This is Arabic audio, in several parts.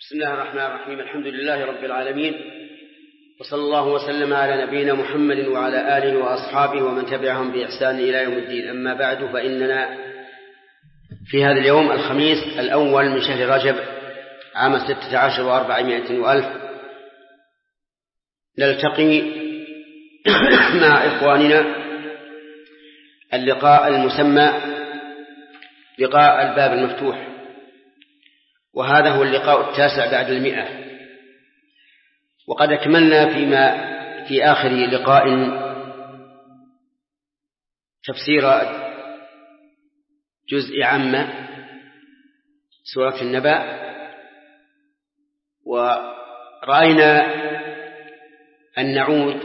بسم الله الرحمن الرحيم. الحمد لله رب العالمين، وصلى الله وسلم على نبينا محمد وعلى آله وأصحابه ومن تبعهم بإحسان إلى يوم الدين. أما بعد، فإننا في هذا اليوم الخميس الأول من شهر رجب عام 16 و400 وألف نلتقي مع إخواننا اللقاء المسمى لقاء الباب المفتوح، وهذا هو اللقاء 9 بعد 100. وقد أكملنا في آخر لقاء تفسير جزء عامة سورة النبأ، ورأينا أن نعود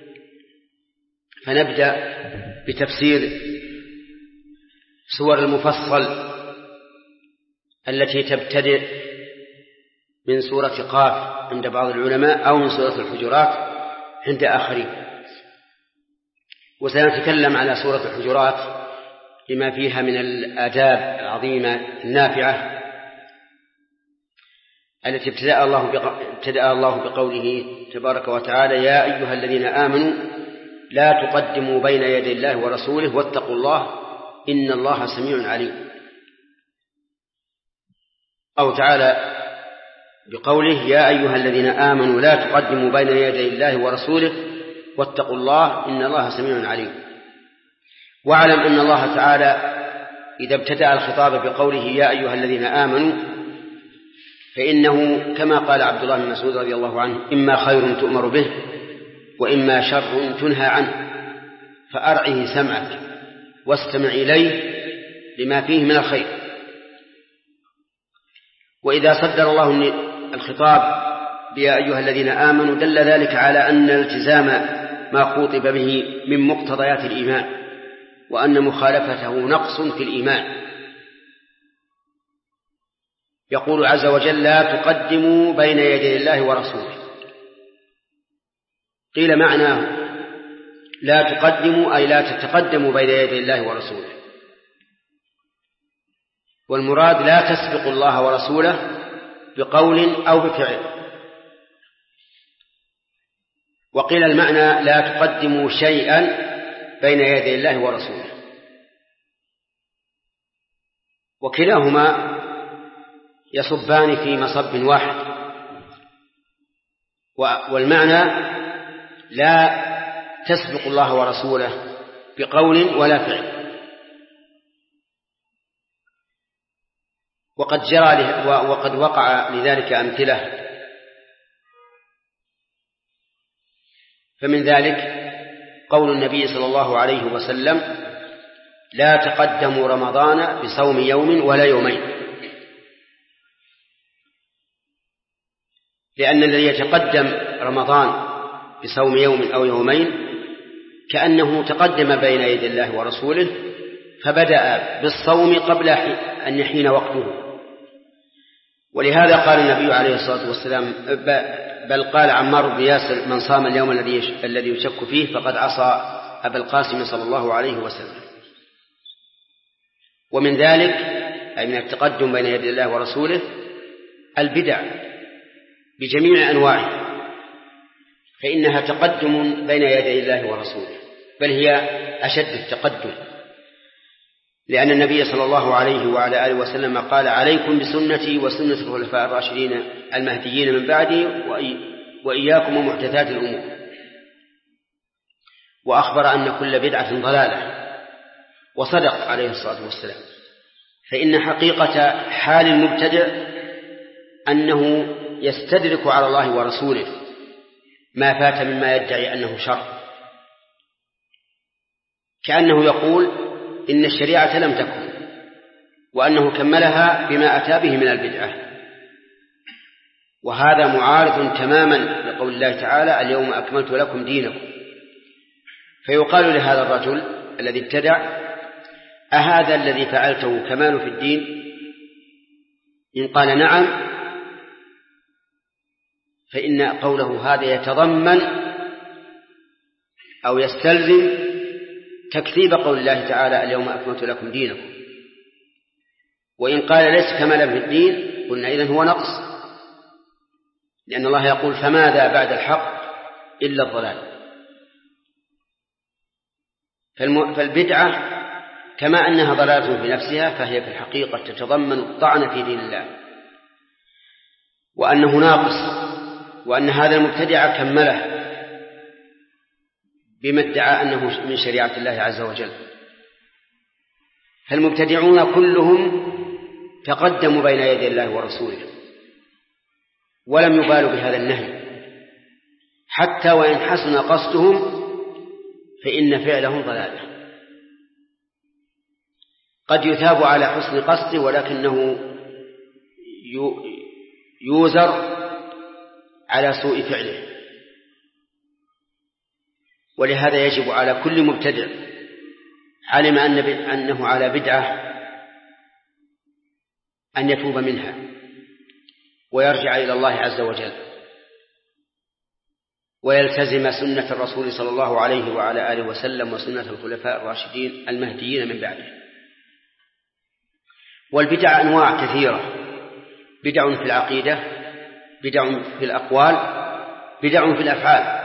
فنبدأ بتفسير سور المفصل التي تبتدئ من سورة قاف عند بعض العلماء أو من سورة الحجرات عند آخرين. وسنتكلم على سورة الحجرات لما فيها من الآداب العظيمة النافعة التي ابتدأ الله بقوله تبارك وتعالى: يا أيها الذين آمنوا لا تقدموا بين يدي الله ورسوله واتقوا الله إن الله سميع عليم. أو تعالى بقوله: يا أيها الذين آمنوا لا تقدموا بين يدي الله ورسوله واتقوا الله إن الله سميع عليم. واعلم أن الله تعالى إذا ابتدأ الخطاب بقوله يا أيها الذين آمنوا فإنه كما قال عبد الله بن مسعود رضي الله عنه: إما خير تؤمر به وإما شر تنهى عنه، فأرعه سمعك واستمع إليه لما فيه من الخير. وإذا صدر الله الخطاب بيا أيها الذين آمنوا دل ذلك على أن التزام ما خُطب به من مقتضيات الإيمان، وأن مخالفته نقص في الإيمان. يقول عز وجل: لا تقدموا بين يدي الله ورسوله. قيل معناه لا تقدموا أي لا تتقدموا بين يدي الله ورسوله، والمراد لا تسبق الله ورسوله بقول أو بفعل. وقيل المعنى لا تقدموا شيئا بين يدي الله ورسوله، وكلاهما يصبان في مصب واحد. والمعنى لا تسبق الله ورسوله بقول ولا فعل. وقد وقع لذلك أمثلة، فمن ذلك قول النبي صلى الله عليه وسلم: لا تقدموا رمضان بصوم يوم ولا يومين. لأن الذي يتقدم رمضان بصوم يوم أو يومين كأنه تقدم بين يدي الله ورسوله، فبدأ بالصوم قبل أن يحين وقته. ولهذا قال النبي عليه الصلاة والسلام، بل قال عمار بن ياسر: من صام اليوم الذي يشك فيه فقد عصى أبا القاسم صلى الله عليه وسلم. ومن ذلك أي من التقدم بين يدي الله ورسوله البدع بجميع أنواعها، فإنها تقدم بين يدي الله ورسوله، بل هي أشد التقدم، لأن النبي صلى الله عليه وعلى آله وسلم قال: عليكم بسنتي وسنة الخلفاء الراشدين المهديين من بعدي وإياكم ومحدثات الأمور. وأخبر أن كل بدعة ضلالة، وصدق عليه الصلاة والسلام. فإن حقيقة حال المبتدع أنه يستدرك على الله ورسوله ما فات مما يدعي أنه شر، كأنه يقول إن الشريعة لم تكن، وأنه كملها بما أتى به من البدعة. وهذا معارض تماما لقول الله تعالى: اليوم أكملت لكم دينكم. فيقال لهذا الرجل الذي ابتدع: أهذا الذي فعلته كمال في الدين؟ إن قال نعم، فإن قوله هذا يتضمن أو يستلزم تكذيب قول الله تعالى: اليوم أكملت لكم دينكم. وإن قال ليس كمالا في الدين قلنا إذن هو نقص، لأن الله يقول فماذا بعد الحق إلا الضلال. فالبدعة كما أنها ضلالة في نفسها فهي في الحقيقة تتضمن الطعن في دين الله، وأنه ناقص، وأن هذا المبتدع كمله بما ادعى أنه من شريعة الله عز وجل. فالمبتدعون كلهم تقدموا بين يدي الله ورسوله ولم يبالوا بهذا النهي، حتى وإن حسن قصدهم فإن فعلهم ضلاله. قد يثاب على حسن قصده ولكنه يوزر على سوء فعله. ولهذا يجب على كل مبتدع علم أنه على بدعة أن يتوب منها ويرجع إلى الله عز وجل ويلتزم سنة الرسول صلى الله عليه وعلى آله وسلم وسنة الخلفاء الراشدين المهديين من بعده. والبدع أنواع كثيرة: بدع في العقيدة، بدع في الأقوال، بدع في الأفعال.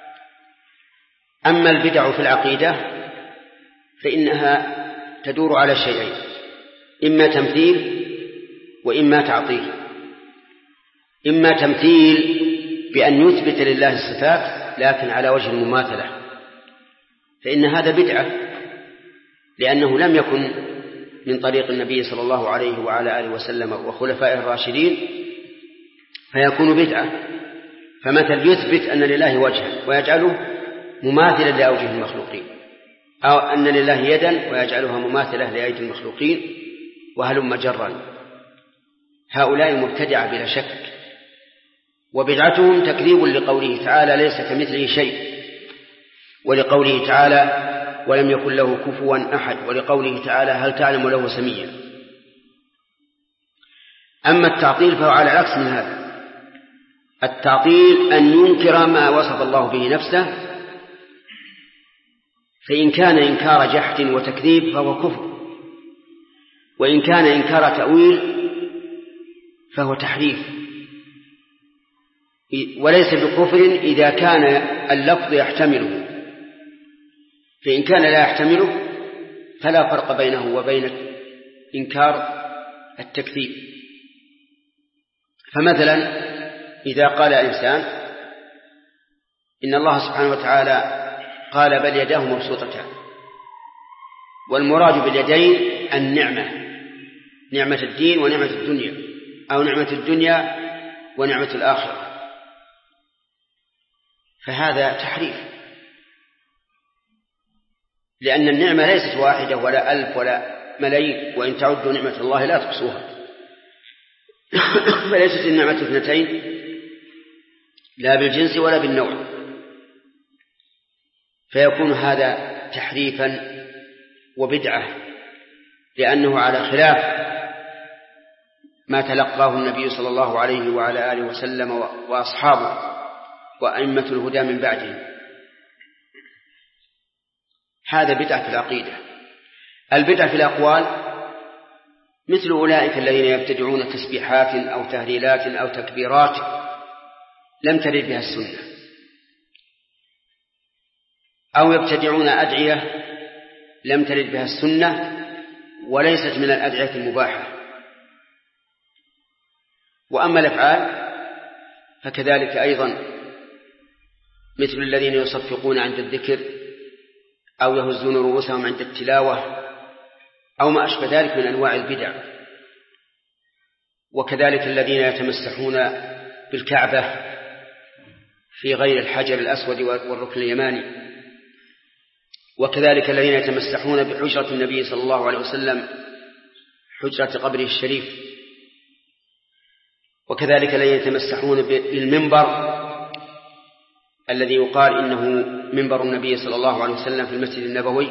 أما البدع في العقيدة فإنها تدور على شيئين: إما تمثيل وإما تعطيل. إما تمثيل بأن يثبت لله الصفات لكن على وجه المماثلة، فإن هذا بدعة لأنه لم يكن من طريق النبي صلى الله عليه وعلى آله وسلم وخلفائه الراشدين، فيكون بدعة. فمثل يثبت أن لله وجها ويجعله مماثلا لأوجه المخلوقين، أو أن لله يدا ويجعلها مماثلة لأيدي المخلوقين، وهلم جرا. هؤلاء مبتدعة بلا شك، وبدعتهم تكذيب لقوله تعالى ليس كمثله شيء، ولقوله تعالى ولم يكن له كفوا أحد، ولقوله تعالى هل تعلم له سميا. أما التعطيل فهو على العكس من هذا. التعطيل أن ينكر ما وصف الله به نفسه، فإن كان إنكار جحد وتكذيب فهو كفر، وإن كان إنكار تأويل فهو تحريف، وليس بكفر إذا كان اللفظ يحتمله. فإن كان لا يحتمله فلا فرق بينه وبين إنكار التكذيب. فمثلا إذا قال إنسان إن الله سبحانه وتعالى قال بل يداه مبسوطتان، والمراد باليدين النعمة، نعمة الدين ونعمة الدنيا، أو نعمة الدنيا ونعمة الآخرة، فهذا تحريف، لأن النعمة ليست واحدة ولا ألف ولا ملايين، وإن تعدوا نعمة الله لا تحصوها. فليست النعمة اثنتين لا بالجنس ولا بالنوع، فيكون هذا تحريفا وبدعة، لأنه على خلاف ما تلقاه النبي صلى الله عليه وعلى آله وسلم وأصحابه وأئمة الهدى من بعده. هذا بدعة في العقيدة. البدعة في الأقوال مثل أولئك الذين يبتدعون تسبيحات أو تهليلات أو تكبيرات لم ترد بها السنة، أو يبتدعون أدعية لم ترد بها السنة وليست من الأدعية المباحة. وأما الأفعال فكذلك أيضا، مثل الذين يصفقون عند الذكر أو يهزون رؤوسهم عند التلاوة أو ما أشبه ذلك من أنواع البدع. وكذلك الذين يتمسحون بالكعبة في غير الحجر الأسود والركن اليماني، وكذلك الذين يتمسحون بحجرة النبي صلى الله عليه وسلم، حجرة قبره الشريف، وكذلك الذين يتمسحون بالمنبر الذي يقال إنه منبر النبي صلى الله عليه وسلم في المسجد النبوي،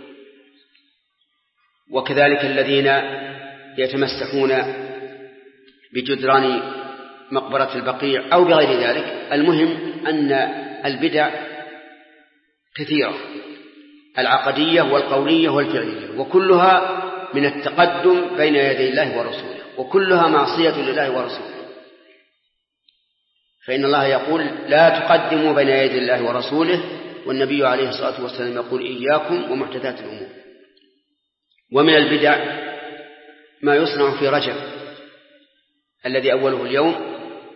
وكذلك الذين يتمسحون بجدران مقبرة البقيع أو بغير ذلك. المهم أن البدع كثيرة، العقدية والقولية والفعلية، وكلها من التقدم بين يدي الله ورسوله، وكلها معصية لله ورسوله. فإن الله يقول لا تقدموا بين يدي الله ورسوله، والنبي عليه الصلاة والسلام يقول إياكم ومحدثات الأمور. ومن البدع ما يصنع في رجب الذي أوله اليوم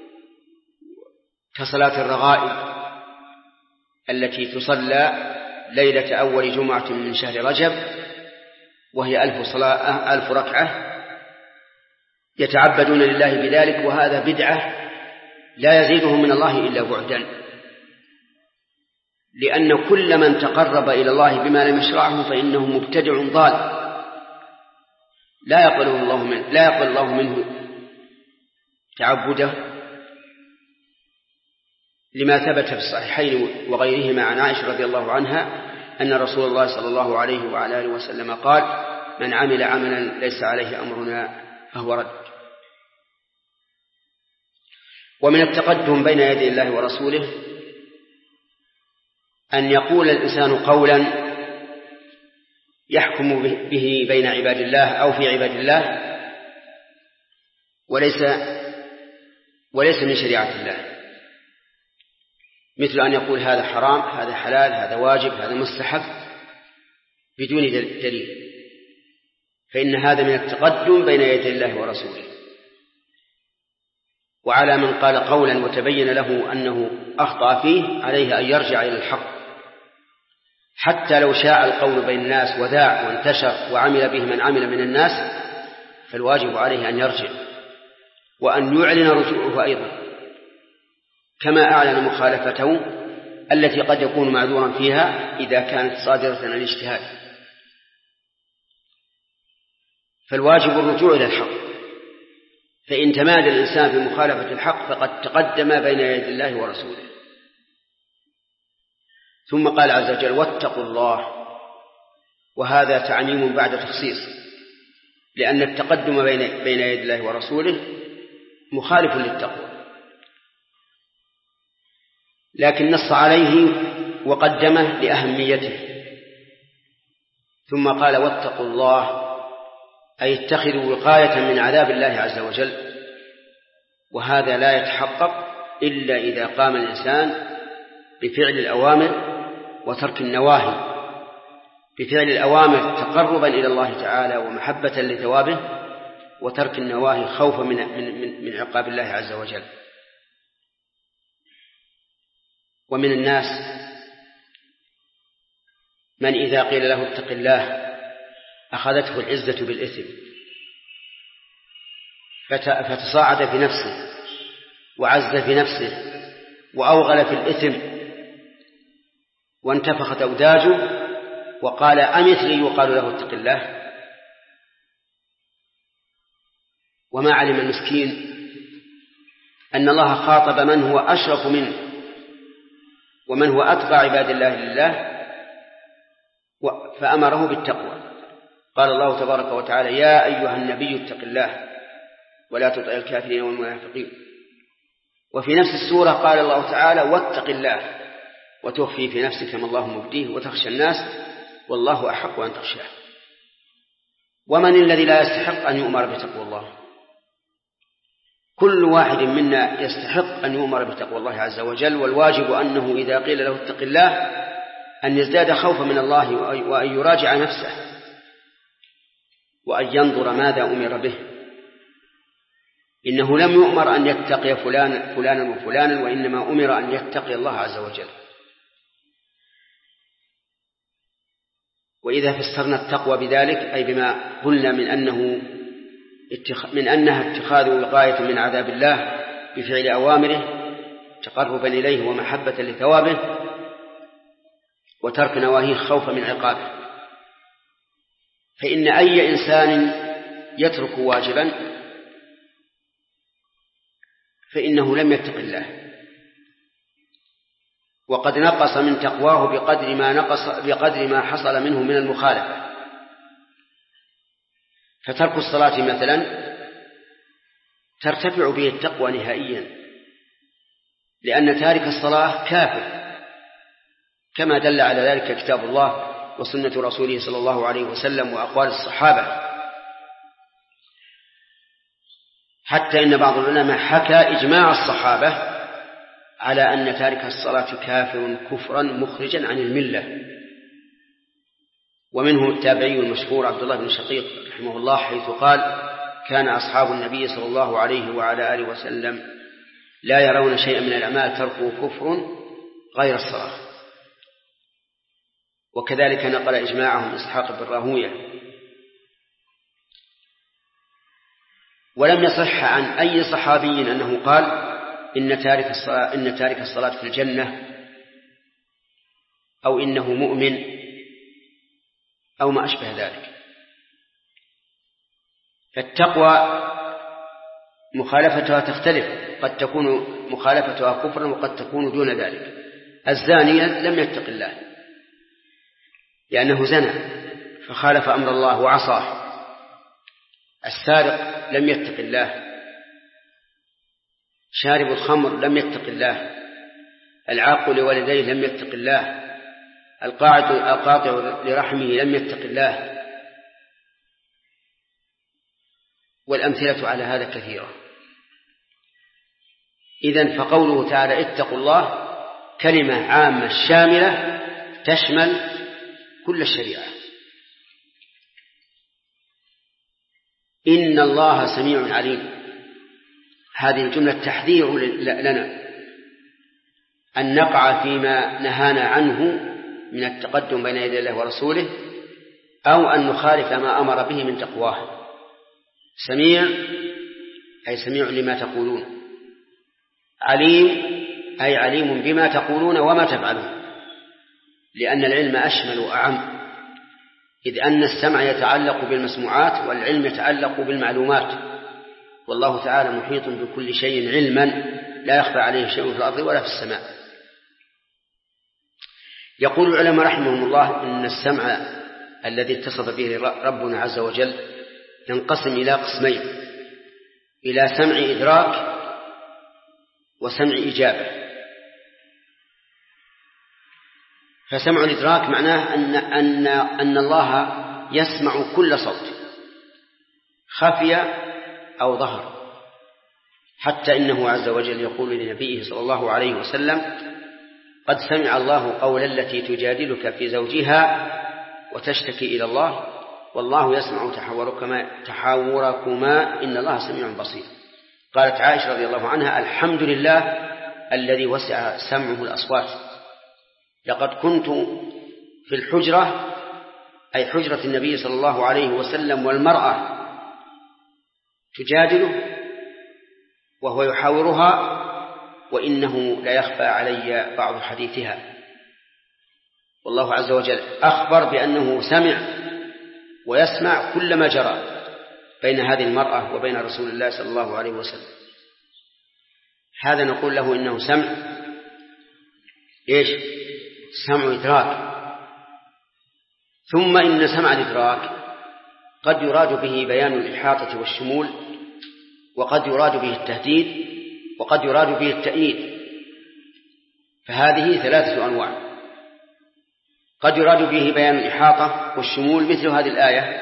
كصلاة الرغائب التي تصلى ليلة أول جمعة من شهر رجب، وهي 1000 ركعة يتعبدون لله بذلك، وهذا بدعة لا يزيدهم من الله إلا بعدا، لأن كل من تقرب إلى الله بما لم يشرعه فإنه مبتدع ضال لا يقبل الله منه تعبده، لما ثبت في الصحيحين وغيرهما عن عائشة رضي الله عنها أن رسول الله صلى الله عليه وعلى آله وسلم قال: من عمل عملا ليس عليه أمرنا فهو رد. ومن التقدم بين يدي الله ورسوله أن يقول الإنسان قولا يحكم به بين عباد الله أو في عباد الله وليس من شريعة الله، مثل أن يقول هذا حرام، هذا حلال، هذا واجب، هذا مستحب بدون دليل، فإن هذا من التقدم بين يدي الله ورسوله. وعلى من قال قولا وتبين له أنه أخطأ فيه عليه أن يرجع إلى الحق، حتى لو شاع القول بين الناس وذاع وانتشر وعمل به من عمل من الناس، فالواجب عليه أن يرجع وأن يعلن رجوعه أيضا، كما أعلن مخالفته التي قد يكون معذورا فيها إذا كانت صادرة عن الاجتهاد. فالواجب الرجوع إلى الحق، فإن تمادى الإنسان في مخالفة الحق فقد تقدم بين يدي الله ورسوله. ثم قال عز وجل: واتقوا الله، وهذا تعميم بعد تخصيص، لأن التقدم بين يدي الله ورسوله مخالف للتقوى، لكن نص عليه وقدمه لأهميته. ثم قال: واتقوا الله، أي اتخذوا وقاية من عذاب الله عز وجل، وهذا لا يتحقق إلا إذا قام الإنسان بفعل الأوامر وترك النواهي، بفعل الأوامر تقربا إلى الله تعالى ومحبة لثوابه، وترك النواهي خوفا من عقاب الله عز وجل. ومن الناس من إذا قيل له اتق الله أخذته العزة بالإثم فتصاعد في نفسه وعز في نفسه وأوغل في الإثم وانتفخت أوداجه وقال: أمثلي يقال له اتق الله. وما علم المسكين أن الله خاطب من هو أشرف منه ومن هو أتقى عباد الله لله فأمره بالتقوى. قال الله تبارك وتعالى: يا أيها النبي اتق الله ولا تطع الكافرين والمنافقين. وفي نفس السورة قال الله تعالى: واتق الله وتخفي في نفسك ما الله مبديه وتخشى الناس والله أحق أن تخشاه. ومن الذي لا يستحق أن يؤمر بتقوى الله؟ كل واحد منا يستحق أن يؤمر بتقوى الله عز وجل، والواجب أنه إذا قيل له اتق الله أن يزداد خوفا من الله وأن يراجع نفسه وأن ينظر ماذا أمر به. إنه لم يؤمر أن يتقي فلانا وفلانا، وإنما أمر أن يتقي الله عز وجل. وإذا فسرنا التقوى بذلك أي بما قلنا من أنها اتخاذ وقاية من عذاب الله بفعل أوامره تقربا إليه ومحبة لثوابه، وترك نواهيه خوفا من عقابه. فإن أي إنسان يترك واجبا فإنه لم يتق الله، وقد نقص من تقواه بقدر ما حصل منه من المخالفة. فترك الصلاة مثلا ترتفع به التقوى نهائيا، لأن تارك الصلاة كافر، كما دل على ذلك كتاب الله وسنة رسوله صلى الله عليه وسلم وأقوال الصحابة. حتى إن بعض العلماء حكى إجماع الصحابة على أن تارك الصلاة كافر كفرا مخرجا عن الملة. ومنه التابعي المشهور عبد الله بن شقيق رحمه الله حيث قال: كان أصحاب النبي صلى الله عليه وعلى آله وسلم لا يرون شيئا من الأعمال تركه كفر غير الصلاة. وكذلك نقل إجماعهم إسحاق بن راهوية. ولم يصح عن أي صحابي أنه قال إن تارك الصلاة في الجنة، أو إنه مؤمن، أو ما أشبه ذلك. فالتقوى مخالفتها تختلف، قد تكون مخالفتها كفرا وقد تكون دون ذلك. الزاني لم يتق الله لأنه زنى فخالف أمر الله وعصاه. السارق لم يتق الله. شارب الخمر لم يتق الله. العاق لوالديه لم يتق الله. القاطع لرحمه لم يتق الله. والأمثلة على هذا كثيرة. إذن فقوله تعالى اتقوا الله كلمة عامة شاملة تشمل كل الشريعة. إن الله سميع عليم، هذه الجملة تحذير لنا أن نقع فيما نهانا عنه من التقدم بين يدي الله ورسوله، أو أن نخالف ما أمر به من تقواه. سميع أي سميع لما تقولون، عليم أي عليم بما تقولون وما تفعلون، لأن العلم أشمل وأعم، إذ أن السمع يتعلق بالمسموعات والعلم يتعلق بالمعلومات، والله تعالى محيط بكل شيء علما لا يخفى عليه شيء في الأرض ولا في السماء. يقول العلماء رحمهم الله إن السمع الذي اتصف به ربنا عز وجل ينقسم إلى قسمين: إلى سمع إدراك وسمع إجابة. فسمع الإدراك معناه أن الله يسمع كل صوت خفي أو ظهر، حتى إنه عز وجل يقول لنبيه صلى الله عليه وسلم: قد سمع الله قول التي تجادلك في زوجها وتشتكي إلى الله والله يسمع تحاوركما إن الله سميع بصير. قالت عائشة رضي الله عنها: الحمد لله الذي وسع سمعه الأصوات، لقد كنت في الحجرة، أي حجرة النبي صلى الله عليه وسلم، والمرأة تجادله وهو يحاورها وإنه لا يخفى علي بعض حديثها. والله عز وجل أخبر بأنه سمع ويسمع كل ما جرى بين هذه المرأة وبين رسول الله صلى الله عليه وسلم. هذا نقول له إنه سمع إيش؟ سمع إدراك. ثم إن سمع الإدراك قد يراد به بيان الإحاطة والشمول، وقد يراد به التهديد، وقد يراد به التأييد. فهذه ثلاثة أنواع: قد يراد به بيان الإحاطة والشمول مثل هذه الآية،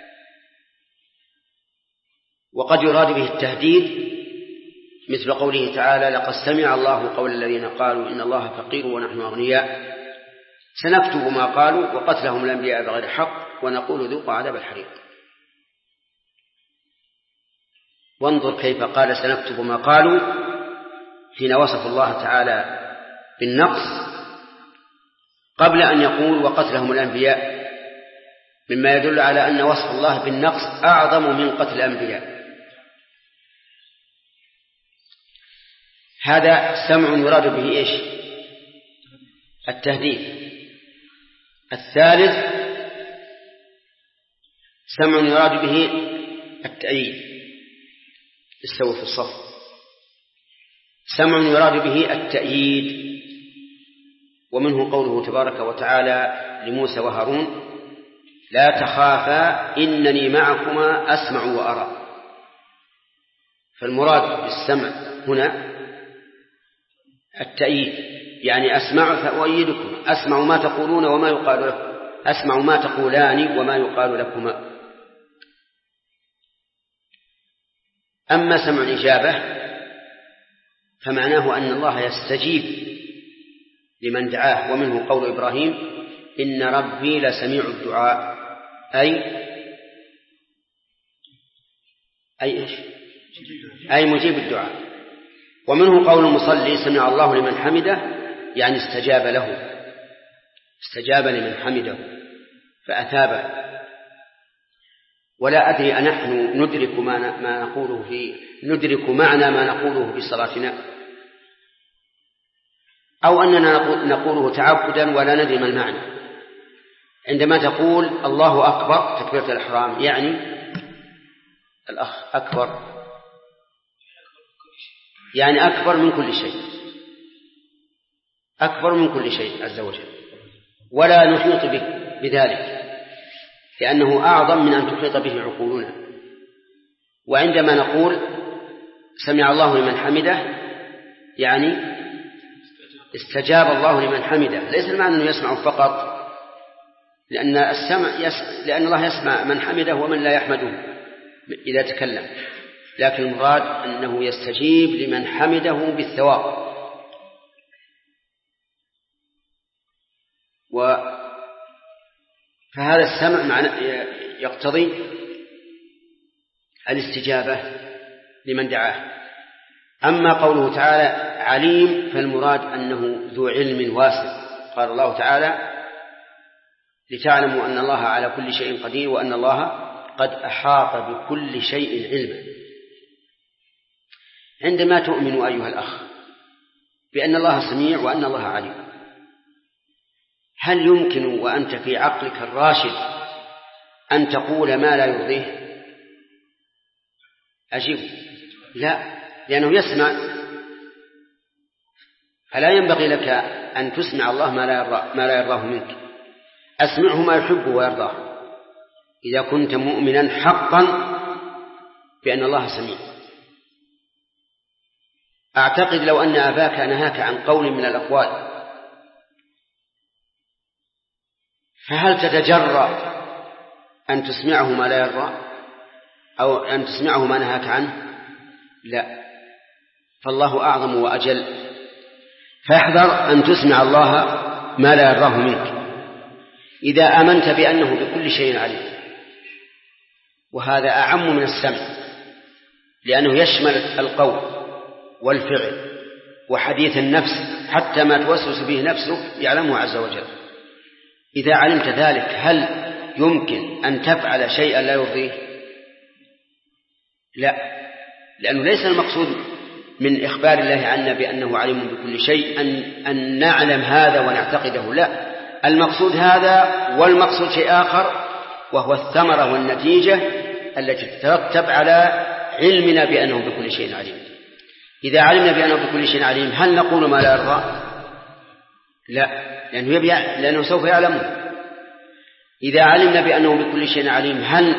وقد يراد به التهديد مثل قوله تعالى: لقد سمع الله قول الذين قالوا إن الله فقير ونحن أغنياء سنكتب ما قالوا وقتلهم الأنبياء بغير حق ونقول ذوقوا عذاب الحريق. وانظر كيف قال سنكتب ما قالوا حين وصف الله تعالى بالنقص قبل أن يقول وقتلهم الأنبياء، مما يدل على أن وصف الله بالنقص أعظم من قتل الأنبياء. هذا سمع يراد به إيش؟ التهديد. الثالث سمع يراد به التأييد. استووا في الصف. سمع يراد به التأييد، ومنه قوله تبارك وتعالى لموسى وهارون: لا تخافا إنني معكما أسمع وأرى. فالمراد بالسمع هنا التأييد، يعني أسمع فأؤيدكم، أسمع ما تقولون وما يقال لكم، أسمع ما تقولان وما يقال لكما. أما سمع الإجابة فمعناه أن الله يستجيب لمن دعاه. ومنه قول إبراهيم إن ربي لسميع الدعاء، أي مجيب الدعاء. ومنه قول المصلي سمع الله لمن حمده، يعني استجاب له، استجاب لمن حمده فأثابه. ولا أدري أنحن ندرك معنى ما نقوله في صلاتنا، أو أننا نقوله تعبدا ولا ندري ما المعنى. عندما تقول الله أكبر تكبيرة الإحرام، يعني الأخ أكبر، يعني أكبر من كل شيء، أكبر من كل شيء عز وجل، ولا نحيط بذلك لأنه أعظم من أن تحيط به عقولنا. وعندما نقول سمع الله لمن حمده، يعني استجاب الله لمن حمده، ليس المعنى أنه يسمع فقط، لأن الله يسمع من حمده ومن لا يحمده إذا تكلم، لكن المراد أنه يستجيب لمن حمده بالثواب. فهذا السمع يقتضي الاستجابة لمن دعاه. أما قوله تعالى عليم فالمراد أنه ذو علم واسع. قال الله تعالى لتعلموا أن الله على كل شيء قدير وأن الله قد أحاط بكل شيء علما. عندما تؤمن أيها الأخ بأن الله سميع وأن الله عليم، هل يمكن وأنت في عقلك الراشد أن تقول ما لا يرضيه؟ أجيب لا، لأنه يسمع، فلا ينبغي لك أن تسمع الله ما لا يرضاه منك. أسمعه ما يحب ويرضاه إذا كنت مؤمنا حقا بأن الله سميع. أعتقد لو أن أباك نهاك عن قول من الأقوال، فهل تتجرأ أن تسمعه ما لا يرضى أو أن تسمعه ما نهاك عنه؟ لا، فالله أعظم وأجل، فاحذر أن تسمع الله ما لا يرضاه منك إذا آمنت بأنه بكل شيء عليم. وهذا أعم من السمع، لأنه يشمل القول والفعل وحديث النفس، حتى ما توسوس به نفسه يعلمه عز وجل. إذا علمت ذلك هل يمكن أن تفعل شيئا لا يرضيه؟ لا، لأنه ليس المقصود من إخبار الله عنا بأنه عليم بكل شيء أن نعلم هذا ونعتقده، لا، المقصود هذا، والمقصود شيء آخر، وهو الثمرة والنتيجة التي تترتب على علمنا بأنه بكل شيء عليم. إذا علمنا بأنه بكل شيء عليم هل نقول ما لا يرضى؟ لا، لأنه سوف يعلمه. إذا علمنا بأنه بكل شيء عليم هل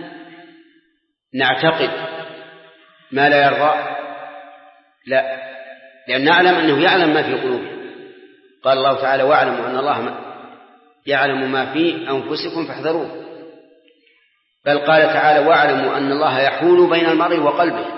نعتقد ما لا يرضى؟ لا، لأن نعلم أنه يعلم ما في قلوبهم. قال الله تعالى واعلموا أن الله يعلم ما في أنفسكم فاحذروه. بل قال تعالى واعلموا أن الله يحول بين المرء وقلبه،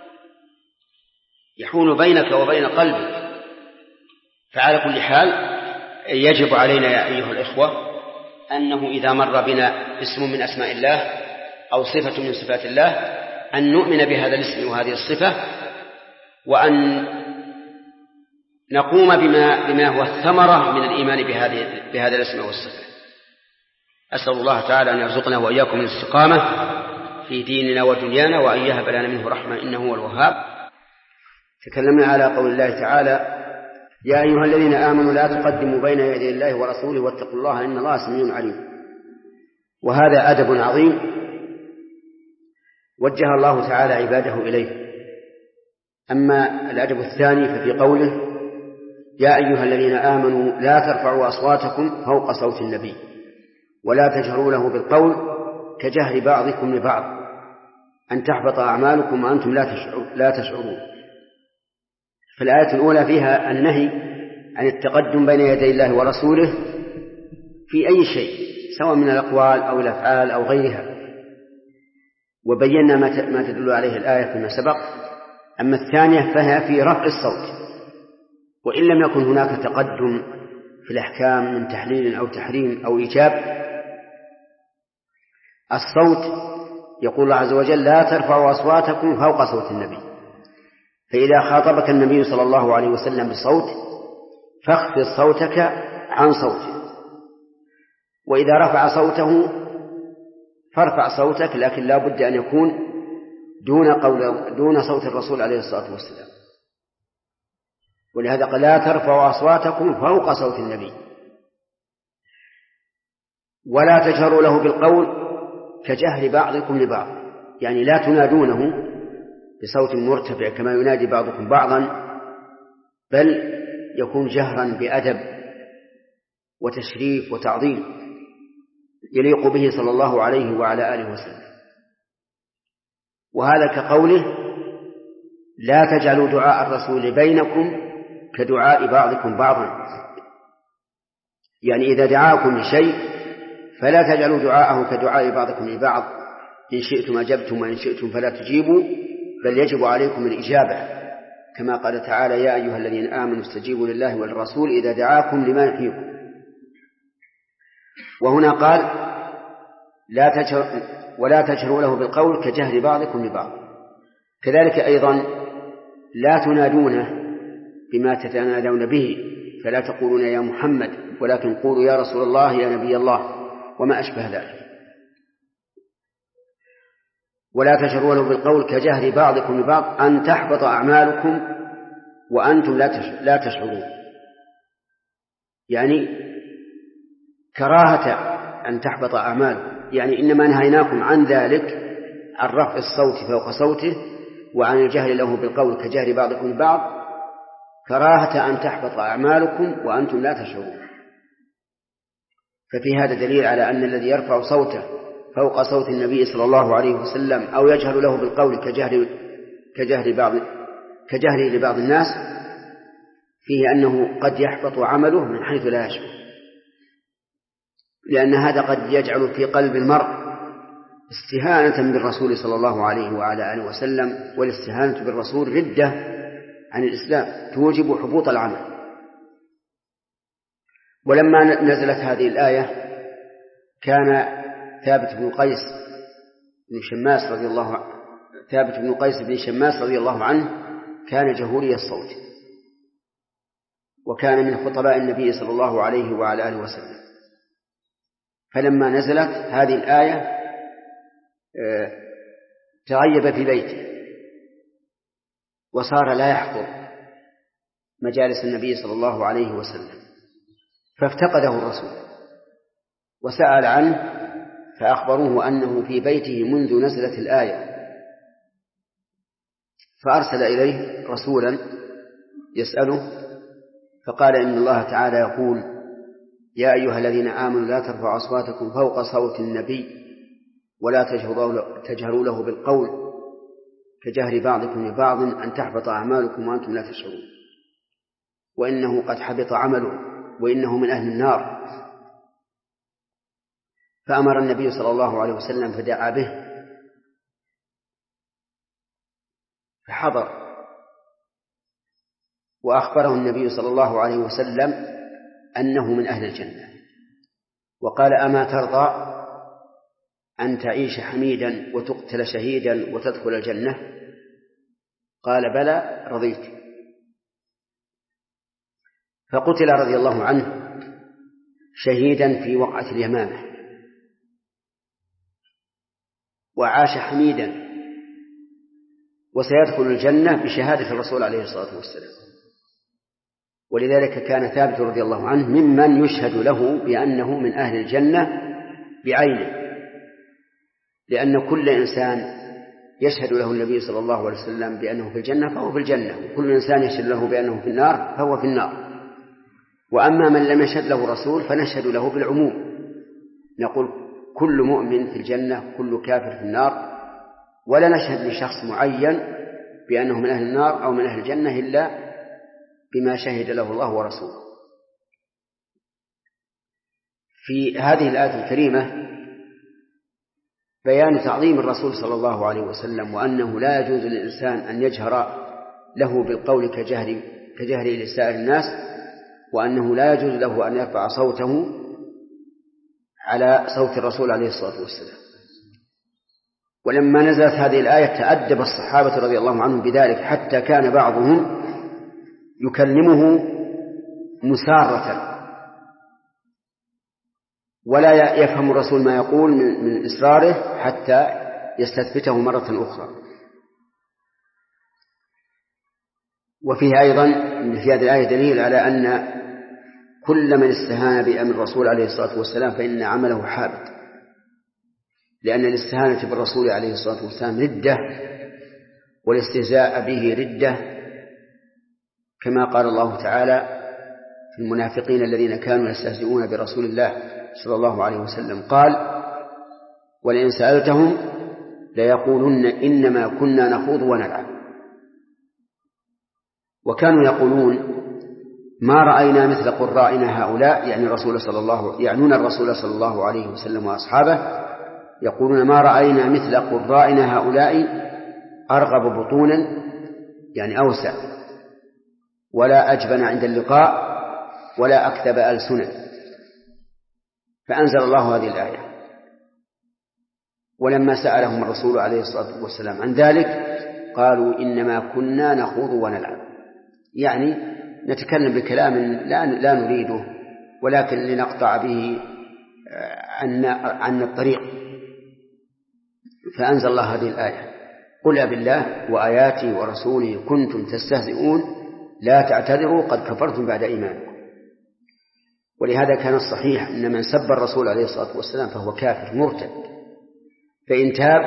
يحول بينك وبين قلبك. فعلى كل حال يجب علينا يا أيها الإخوة أنه إذا مر بنا اسم من أسماء الله أو صفة من صفات الله أن نؤمن بهذا الاسم وهذه الصفة، وأن نقوم بما هو الثمرة من الإيمان بهذا الاسم والصفة. أسأل الله تعالى أن يرزقنا وإياكم الاستقامة في ديننا ودنيانا، وأن يهب لنا منه رحمة إنه هو الوهاب. تكلمنا على قول الله تعالى يا أيها الذين آمنوا لا تقدموا بين يدي الله ورسوله واتقوا الله إن الله سميع عليم. وهذا أدب عظيم وجه الله تعالى عباده إليه. أما الأدب الثاني ففي قوله يا أيها الذين آمنوا لا ترفعوا أصواتكم فوق صوت النبي ولا تجهروا له بالقول كجهر بعضكم لبعض أن تحبط أعمالكم وأنتم لا تشعرون. فالآية الأولى فيها النهي عن التقدم بين يدي الله ورسوله في أي شيء سواء من الأقوال أو الأفعال أو غيرها، وبينا ما تدل عليه الآية فيما سبق أما الثانية فهي في رفع الصوت، وإن لم يكن هناك تقدم في الأحكام من تحليل أو تحريم أو إيجاب. الصوت يقول الله عز وجل: لا ترفعوا أصواتكم فوق صوت النبي. فإذا خاطبك النبي صلى الله عليه وسلم بصوت فاخفض صوتك عن صوته، وإذا رفع صوته فارفع صوتك، لكن لا بد أن يكون دون صوت الرسول عليه الصلاة والسلام. ولهذا قال: لا ترفعوا أصواتكم فوق صوت النبي ولا تجهروا له بالقول كجهر بعضكم لبعض، يعني لا تنادونه بصوت مرتفع كما ينادي بعضكم بعضا، بل يكون جهرا بأدب وتشريف وتعظيم يليق به صلى الله عليه وعلى آله وسلم. وهذا كقوله: لا تجعلوا دعاء الرسول بينكم كدعاء بعضكم بعضا، يعني إذا دعاكم لشيء فلا تجعلوا دعاءه كدعاء بعضكم لبعض، إن شئتم أجبتم وإن شئتم فلا تجيبوا، بل يجب عليكم الإجابة، كما قال تعالى: يا أيها الذين آمنوا استجيبوا لله والرسول إذا دعاكم لما يحييكم. وهنا قال: ولا تجهروا له بالقول كجهر بعضكم لبعض. كذلك أيضا لا تنادونه بما تتنادون به، فلا تقولون يا محمد، ولكن قولوا يا رسول الله، يا نبي الله، وما أشبه ذلك. ولا تجهروا له بالقول كجهر بعضكم لبعض أن تحبط أعمالكم وأنتم لا تشعرون، يعني كراهة أن تحبط أعمالكم، يعني إنما نهيناكم عن ذلك، عن رفع الصوت فوق صوته وعن الجهر له بالقول كجهر بعضكم لبعض، كراهة أن تحبط أعمالكم وأنتم لا تشعرون. ففي هذا دليل على أن الذي يرفع صوته فوق صوت النبي صلى الله عليه وسلم أو يجهر له بالقول كجهره لبعض الناس فيه أنه قد يحبط عمله من حيث لا يشعر، لأن هذا قد يجعل في قلب المرء استهانة بالرسول صلى الله عليه وعلى آله وسلم، والاستهانة بالرسول ردة عن الإسلام توجب حبوط العمل. ولما نزلت هذه الآية كان ثابت بن قيس بن شماس رضي الله عنه كان جهوري الصوت، وكان من خطباء النبي صلى الله عليه وعلى آله وسلم. فلما نزلت هذه الآية تغيب في بيته وصار لا يحضر مجالس النبي صلى الله عليه وسلم، فافتقده الرسول وسأل عنه، فأخبروه أنه في بيته منذ نزلت الآية، فأرسل إليه رسولا يسأله، فقال: إن الله تعالى يقول: يا أيها الذين آمنوا لا ترفعوا أصواتكم فوق صوت النبي ولا تجهروا له بالقول كجهر بعضكم لبعض أن تحبط أعمالكم وأنتم لا تشعرون، وإنه قد حبط عمله وإنه من أهل النار. فأمر النبي صلى الله عليه وسلم فدعا به فحضر، وأخبره النبي صلى الله عليه وسلم أنه من أهل الجنة، وقال: أما ترضى أن تعيش حميدا وتقتل شهيدا وتدخل الجنة؟ قال: بلى، رضيت. فقتل رضي الله عنه شهيدا في وقعة اليمامة، وعاش حميدا، وسيدخل الجنة بشهادة الرسول عليه الصلاة والسلام. ولذلك كان ثابت رضي الله عنه ممن يشهد له بأنه من أهل الجنة بعينه، لأن كل إنسان يشهد له النبي صلى الله عليه وسلم بأنه في الجنة فهو في الجنة، وكل إنسان يشهد له بأنه في النار فهو في النار. وأما من لم يشهد له رسول فنشهد له بالعموم، نقول كل مؤمن في الجنة، كل كافر في النار، ولا نشهد لشخص معين بأنه من أهل النار أو من أهل الجنة إلا بما شهد له الله ورسوله. في هذه الآية الكريمة بيان تعظيم الرسول صلى الله عليه وسلم، وأنه لا يجوز للإنسان أن يجهر له بالقول كجهره لسائر الناس، وأنه لا يجوز له أن يرفع صوته على صوت الرسول عليه الصلاة والسلام. ولما نزلت هذه الآية تأدب الصحابة رضي الله عنهم بذلك، حتى كان بعضهم يكلمه مسارة ولا يفهم الرسول ما يقول من إصراره حتى يستثبته مرة أخرى. وفيه أيضا في هذه الآية دليل على أن كل من استهان بأمر الرسول عليه الصلاة والسلام فإن عمله حابط، لأن الاستهانة بالرسول عليه الصلاة والسلام ردة، والاستهزاء به ردة، كما قال الله تعالى في المنافقين الذين كانوا يستهزئون برسول الله صلى الله عليه وسلم قال: ولئن سألتهم ليقولن إنما كنا نخوض ونلعب. وكانوا يقولون: ما رأينا مثل قرائنا هؤلاء، يعنون الرسول صلى الله عليه وسلم وأصحابه، يقولون: ما رأينا مثل قرائنا هؤلاء أرغب بطونا، يعني أوسع، ولا أجبن عند اللقاء، ولا أكذب ألسنا. فأنزل الله هذه الآية. ولما سألهم الرسول عليه الصلاة والسلام عن ذلك قالوا: إنما كنا نخوض ونلعب، يعني نتكلم بكلام لا نريده، ولكن لنقطع به عن الطريق. فأنزل الله هذه الآية: قل بالله وآياته ورسوله كنتم تستهزئون لا تعتذروا قد كفرتم بعد إيمانكم. ولهذا كان الصحيح أن من سب الرسول عليه الصلاة والسلام فهو كافر مرتد، فإن تاب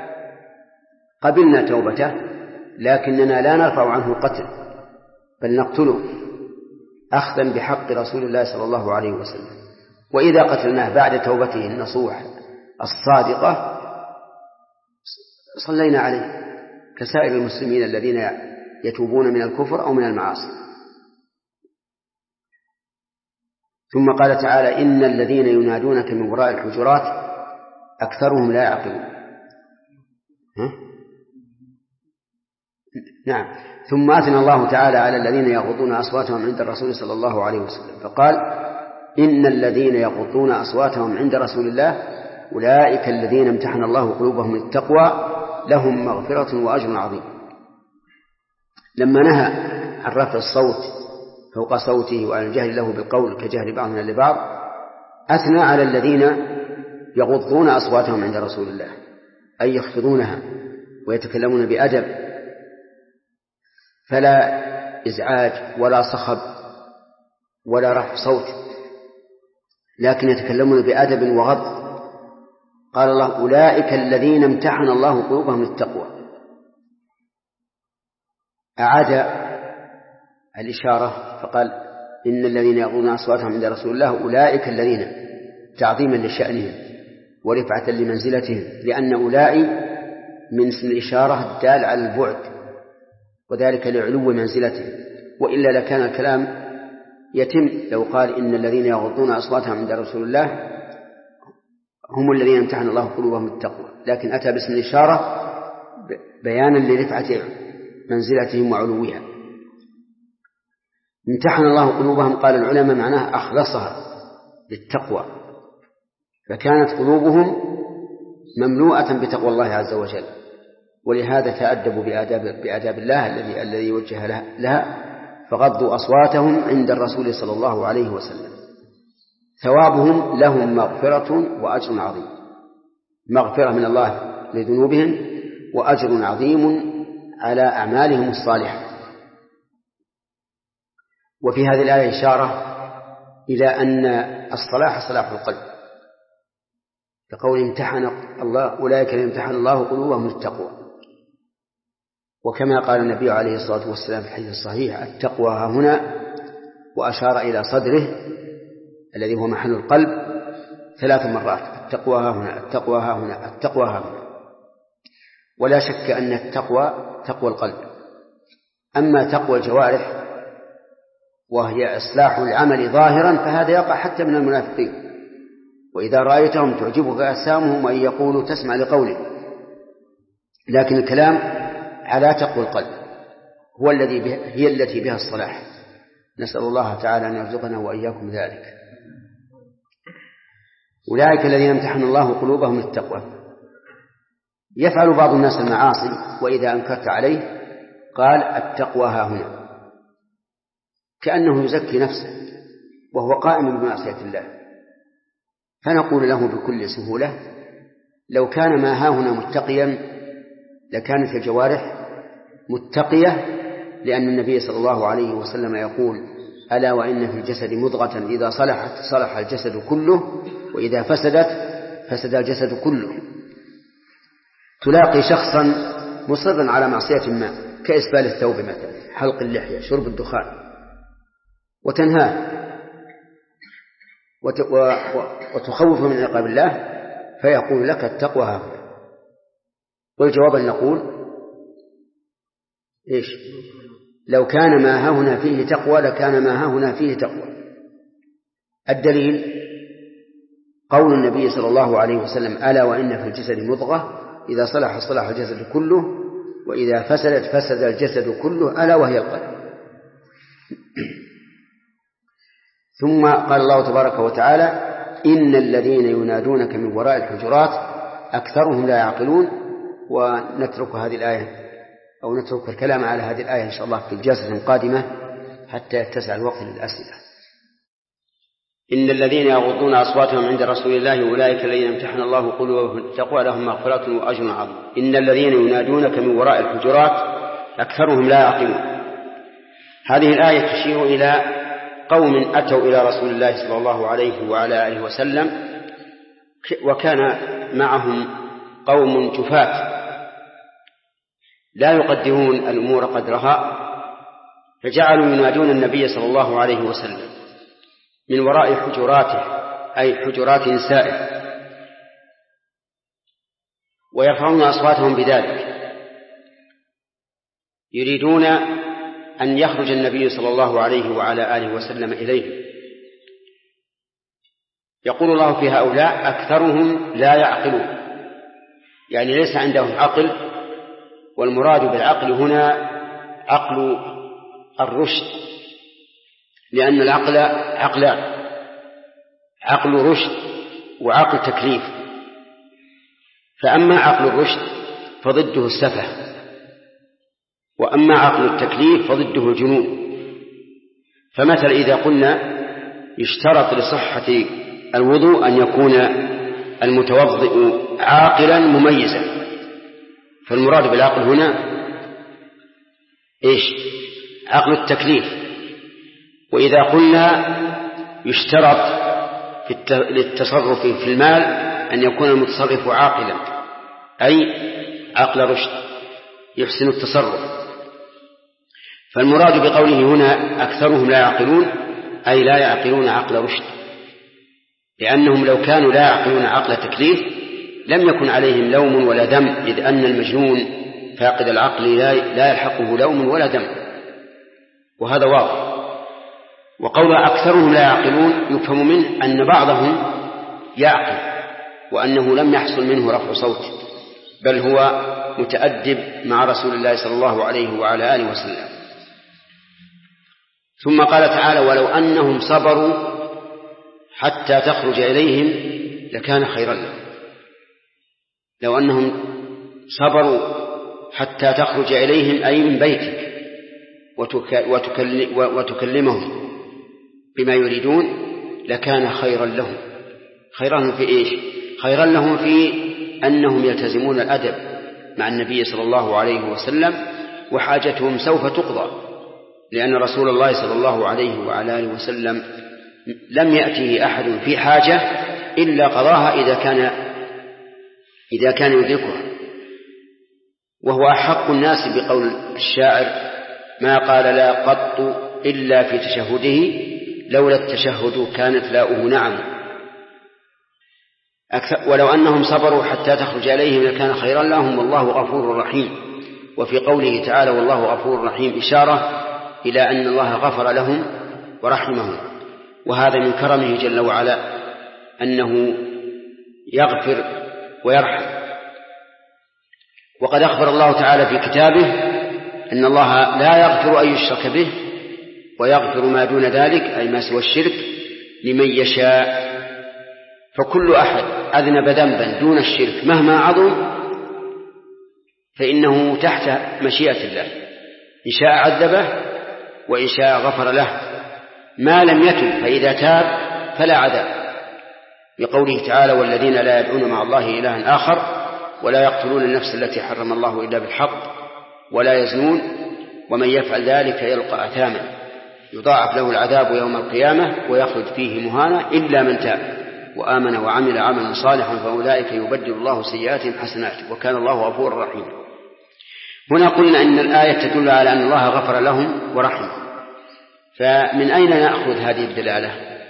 قبلنا توبته، لكننا لا نرفع عنه القتل، بل نقتله أخذا بحق رسول الله صلى الله عليه وسلم. وإذا قتلناه بعد توبته النصوح الصادقة صلينا عليه كسائر المسلمين الذين يتوبون من الكفر أو من المعاصي. ثم قال تعالى: إن الذين ينادونك من وراء الحجرات أكثرهم لا يعقلون. نعم. ثم أثنى الله تعالى على الذين يغضون أصواتهم عند الرسول صلى الله عليه وسلم فقال: إن الذين يغضون أصواتهم عند رسول الله أولئك الذين امتحن الله قلوبهم للتقوى لهم مغفرة وأجر عظيم. لما نهى عن رفع الصوت فوق صوته وعن الجهل له بالقول كجهل بعضنا لبعض، أثنى على الذين يغضون أصواتهم عند رسول الله، أي يخفضونها ويتكلمون بأدب، فلا إزعاج ولا صخب ولا رفع صوت، لكن يتكلمون بأدب وغض. قال الله: أولئك الذين امتحن الله قلوبهم للتقوى. أعاد الإشارة فقال: إن الذين يغضون أصواتهم عند رسول الله أولئك الذين، تعظيما لشأنهم ورفعة لمنزلتهم، لأن أولئك من اسم الإشارة الدال على البعد، وذلك لعلو منزلتهم، وإلا لكان الكلام يتم لو قال: إن الذين يغضون أصواتهم عند رسول الله هم الذين امتحن الله قلوبهم للتقوى، لكن أتى باسم الإشارة بيانا لرفعة منزلتهم وعلوها. امتحن الله قلوبهم، قال العلماء معناه أخلصها للتقوى، فكانت قلوبهم مملوءة بتقوى الله عز وجل، ولهذا تأدبوا بآداب الله الذي وجه لها، فغضوا أصواتهم عند الرسول صلى الله عليه وسلم. ثوابهم لهم مغفرة وأجر عظيم، مغفرة من الله لذنوبهم، وأجر عظيم على أعمالهم الصالحة. وفي هذه الآية إشارة إلى أن الصلاح صلاح القلب، كقول امتحن الله أولئك امتحن الله قلوبهم للتقوى. وكما قال النبي عليه الصلاة والسلام في الحديث الصحيح: التقوى ها هنا، وأشار إلى صدره الذي هو محل القلب 3 مرات: التقوى ها هنا، التقوى ها هنا، التقوى ها هنا. ولا شك أن التقوى تقوى القلب. أما تقوى الجوارح وهي إصلاح العمل ظاهرا فهذا يقع حتى من المنافقين، وإذا رأيتهم تعجبك أجسامهم وإن يقولوا تسمع لقوله، لكن الكلام على تقوى القلب. هي التي بها الصلاح. نسأل الله تعالى أن يرزقنا وإياكم ذلك. أولئك الذين امتحن الله قلوبهم للتقوى. يفعل بعض الناس المعاصي وإذا أنكرت عليه قال التقوى ها هنا، كأنه يزكي نفسه وهو قائم بمعصية الله. فنقول له بكل سهولة لو كان ما ها هنا متقيا لكانت الجوارح متقية، لأن النبي صلى الله عليه وسلم يقول ألا وإن في الجسد مضغة إذا صلحت صلح الجسد كله وإذا فسدت فسد الجسد كله. تلاقي شخصا مصرا على معصية ما كإسبال الثوب مثلا، حلق اللحية، شرب الدخان، وتنهاه وتخوفه من عقاب الله، فيقول لك التقوى ها هنا. والجواب أن نقول إيش؟ لو كان ما ها هنا فيه تقوى لكان ما ها هنا فيه تقوى. الدليل قول النبي صلى الله عليه وسلم ألا وإن في الجسد مضغة إذا صلح صلح الجسد كله وإذا فسدت فسد الجسد كله ألا وهي القلب. ثم قال الله تبارك وتعالى إن الذين ينادونك من وراء الحجرات أكثرهم لا يعقلون. ونترك هذه الآية أو نترك الكلام على هذه الآية إن شاء الله في الجلسة القادمة حتى يتسع الوقت للأسئلة. إن الذين يغضون أصواتهم عند رسول الله أولئك الذين امتحن الله قلوبهم للتقوى لهم مغفرة وأجر عظيم. إن الذين ينادونك من وراء الحجرات أكثرهم لا يعقلون. هذه الآية تشير إلى قوم أتوا إلى رسول الله صلى الله عليه وعلى آله وسلم وكان معهم قوم جفاة لا يقدرون الأمور قدرها، فجعلوا ينادون النبي صلى الله عليه وسلم من وراء حجراته أي حجرات نسائه ويرفعون أصواتهم بذلك، يريدون أن يخرج النبي صلى الله عليه وعلى آله وسلم إليه. يقول الله في هؤلاء أكثرهم لا يعقلون، يعني ليس عندهم عقل. والمراد بالعقل هنا عقل الرشد، لأن العقل عقلان: عقل رشد وعقل تكليف. فأما عقل الرشد فضده السفه، وأما عقل التكليف فضده الجنون. فمثل إذا قلنا يشترط لصحة الوضوء أن يكون المتوضئ عاقلا مميزا، فالمراد بالعقل هنا إيش؟ عقل التكليف. وإذا قلنا يشترط للتصرف في المال أن يكون المتصرف عاقلا أي عقل رشد يحسن التصرف. فالمراد بقوله هنا أكثرهم لا يعقلون أي لا يعقلون عقل رشد، لأنهم لو كانوا لا يعقلون عقل تكليف لم يكن عليهم لوم ولا دم، إذ أن المجنون فاقد العقل لا يلحقه لوم ولا دم، وهذا واضح. وقول أكثرهم لا يعقلون يفهم منه أن بعضهم يعقل وأنه لم يحصل منه رفع صوت، بل هو متأدب مع رسول الله صلى الله عليه وعلى آله وسلم. ثم قال تعالى ولو أنهم صبروا حتى تخرج إليهم لكان خيرا لهم. لو أنهم صبروا حتى تخرج إليهم أي من بيتك وتكلمهم بما يريدون لكان خيرا لهم. خيرا لهم في إيش؟ خيرا لهم في أنهم يلتزمون الأدب مع النبي صلى الله عليه وسلم، وحاجتهم سوف تقضى، لأن رسول الله صلى الله عليه وعلى آله وسلم لم يأته أحد في حاجة إلا قضاها إذا كان يدركها. وهو أحق الناس بقول الشاعر ما قال لا قط إلا في تشهده لولا التشهد كانت لاؤه نعم. ولو أنهم صبروا حتى تخرج إليهم لكان خيرا لهم والله غفور رحيم. وفي قوله تعالى والله غفور رحيم إشارة إلى أن الله غفر لهم ورحمهم، وهذا من كرمه جل وعلا أنه يغفر ويرحم. وقد أخبر الله تعالى في كتابه أن الله لا يغفر أن يشرك به ويغفر ما دون ذلك أي ما سوى الشرك لمن يشاء. فكل أحد أذنب ذنبا دون الشرك مهما عظم فإنه تحت مشيئة الله، إن شاء عذبه وإن شاء غفر له ما لم يتب، فإذا تاب فلا عذاب، بقوله تعالى: والذين لا يدعون مع الله إلها آخر ولا يقتلون النفس التي حرم الله إلا بالحق ولا يزنون ومن يفعل ذلك يلقى أثاما يضاعف له العذاب يوم القيامة ويخلد فيه مهانا إلا من تاب وآمن وعمل عملا صالحا فأولئك يبدل الله سيئاتهم حسنات وكان الله غفورا رحيما. هنا قلنا إن الآية تدل على أن الله غفر لهم ورحمه، فمن أين نأخذ هذه الدلالة؟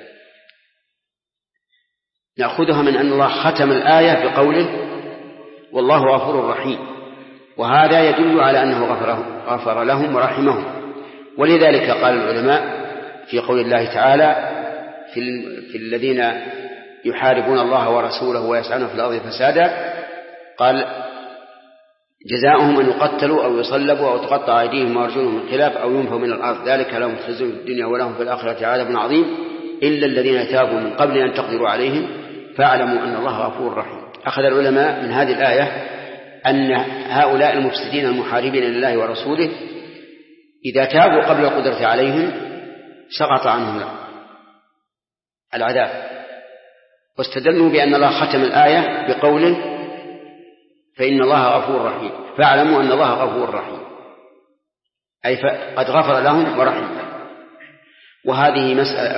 نأخذها من أن الله ختم الآية بقوله والله غفور رحيم، وهذا يدل على أنه غفر لهم ورحمهم. ولذلك قال العلماء في قول الله تعالى في الذين يحاربون الله ورسوله ويسعون في الأرض فسادا، قال: جزاؤهم أن يقتلوا أو يصلبوا أو تقطع أيديهم وأرجلهم من خلاف أو ينفوا من الأرض ذلك لهم خزي في الدنيا ولهم في الآخرة عذاب عظيم إلا الذين تابوا من قبل أن تقدروا عليهم فاعلموا أن الله غفور رحيم. أخذ العلماء من هذه الآية أن هؤلاء المفسدين المحاربين لله ورسوله إذا تابوا قبل القدرة عليهم سقط عنهم العذاب، واستدلوا بأن الله ختم الآية بقوله فإن الله غفور رحيم، فاعلموا أن الله غفور رحيم، أي قد غفر لهم ورحمه. وهذه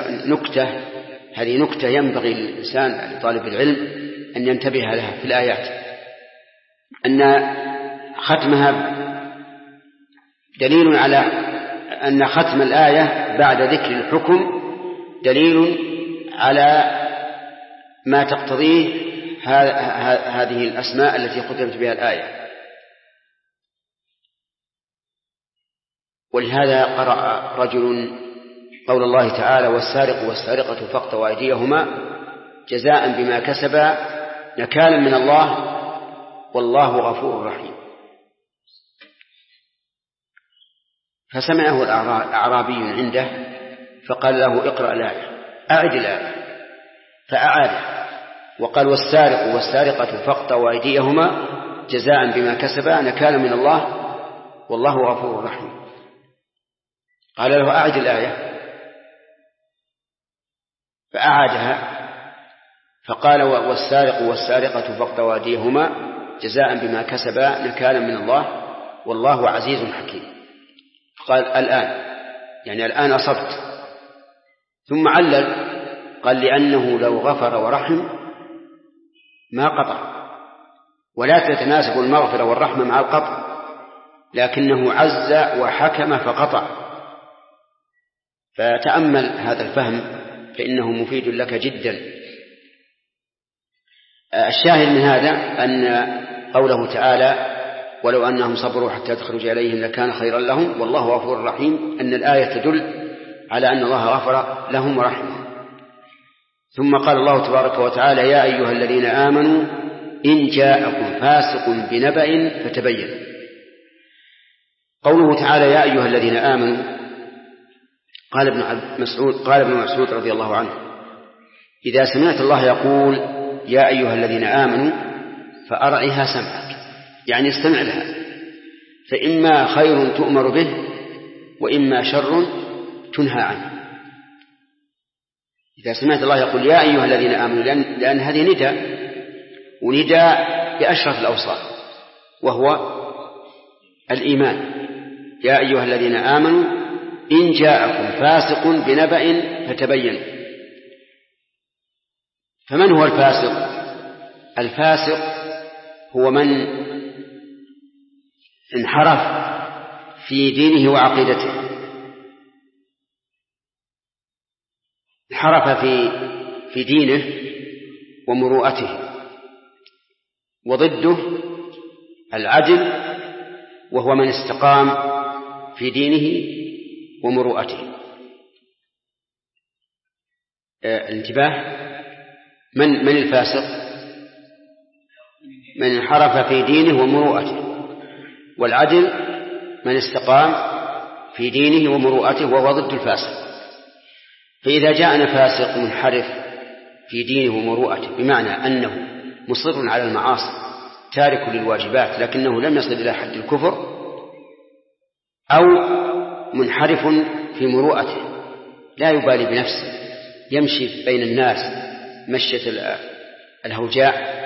نكتة ينبغي الإنسان لطالب العلم أن ينتبه لها في الآيات، أن ختمها دليل على أن ختم الآية بعد ذكر الحكم دليل على ما تقتضيه هذه الأسماء التي ختمت بها الآية. ولهذا قرأ رجل قول الله تعالى: والسارق والسارقة فاقطعوا أيديهما جزاء بما كسبا نكالا من الله والله غفور رحيم. فسمعه أعرابي عنده فقال له: اقرأ الآية، أعد الآية، فأعاده وقال: والسارق والسارقة فاقطعوا أيديهما جزاء بما كسبا نكالا من الله والله غفور رحيم. قال له: أعد الآية، فأعادها فقال: والسارق والسارقة فاقطعوا أيديهما جزاء بما كسبا نكالا من الله والله عزيز حكيم. قال: الآن، يعني الآن أصبت. ثم علل قال: لأنه لو غفر ورحم ما قطع، ولا تتناسب المغفرة والرحمة مع القطع، لكنه عز وحكم فقطع. فتأمل هذا الفهم فإنه مفيد لك جدا. الشاهد من هذا أن قوله تعالى: ولو أنهم صبروا حتى تخرج إليهم لكان خيرا لهم والله غفور رحيم، أن الآية تدل على أن الله غفر لهم ورحمهم. ثم قال الله تبارك وتعالى: يا أيها الذين آمنوا إن جاءكم فاسق بنبأ فتبينوا. قوله تعالى: يا أيها الذين آمنوا، قال ابن مسعود رضي الله عنه: إذا سمعت الله يقول يا أيها الذين آمنوا فأرعها سمعك، يعني استمع لها، فإما خير تؤمر به وإما شر تنهى عنه. إذا سمعت الله يقول يا أيها الذين آمنوا، لأن هذه نداء، ونداء بأشرف الأوصاف وهو الإيمان. يا أيها الذين آمنوا إن جاءكم فاسق بنبأ فتبينوا. فمن هو الفاسق؟ الفاسق هو من انحرف في دينه وعقيدته، انحرف في دينه ومروءته، وضده العدل وهو من استقام في دينه ومروءته. الانتباه، من الفاسق؟ من انحرف في دينه ومروءته. والعدل من استقام في دينه ومروءته وهو ضد الفاسق. فإذا جاءنا فاسق منحرف في دينه ومروءته بمعنى أنه مصر على المعاصي تارك للواجبات لكنه لم يصل إلى حد الكفر، أو منحرف في مروءته لا يبالي بنفسه يمشي بين الناس مشية الهوجاء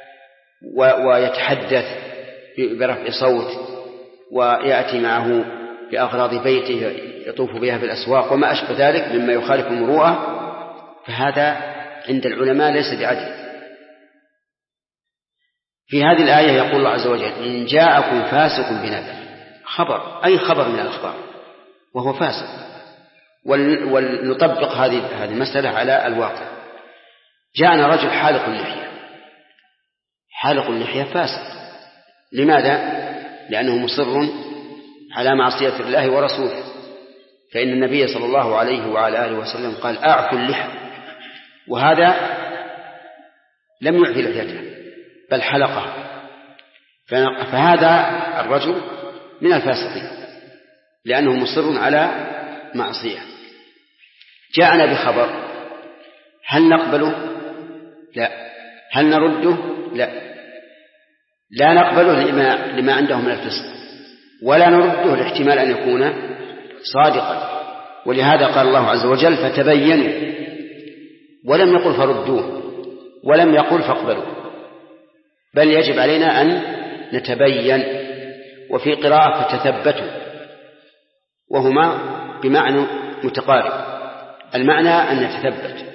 ويتحدث برفع صوت ويأتي معه بأغراض بيته يطوف بها في الأسواق وما أشبه ذلك مما يخالف المروءة، فهذا عند العلماء ليس بعدل. في هذه الآية يقول الله عز وجل إن جاءكم فاسق بنبأ، خبر أي خبر من الأخبار وهو فاسق، ولنطبق هذه المسألة على الواقع. جاءنا رجل حالق اللحية، حالق اللحية فاسق. لماذا؟ لأنه مصر على معصية الله ورسوله، فإن النبي صلى الله عليه وعلى آله وسلم قال أعفوا اللحى، وهذا لم يعفي لحيته بل حلقها، فهذا الرجل من الفاسقين لأنه مصر على معصية. جاءنا بخبر، هل نقبله؟ لا. هل نرده؟ لا نقبله لما عنده من الفسق، ولا نرده لاحتمال أن يكون صادقا. ولهذا قال الله عز وجل فتبينوا، ولم يقل فردوه، ولم يقل فاقبلوا، بل يجب علينا أن نتبين. وفي قراءة فتثبتوا، وهما بمعنى متقارب، المعنى أن نتثبت.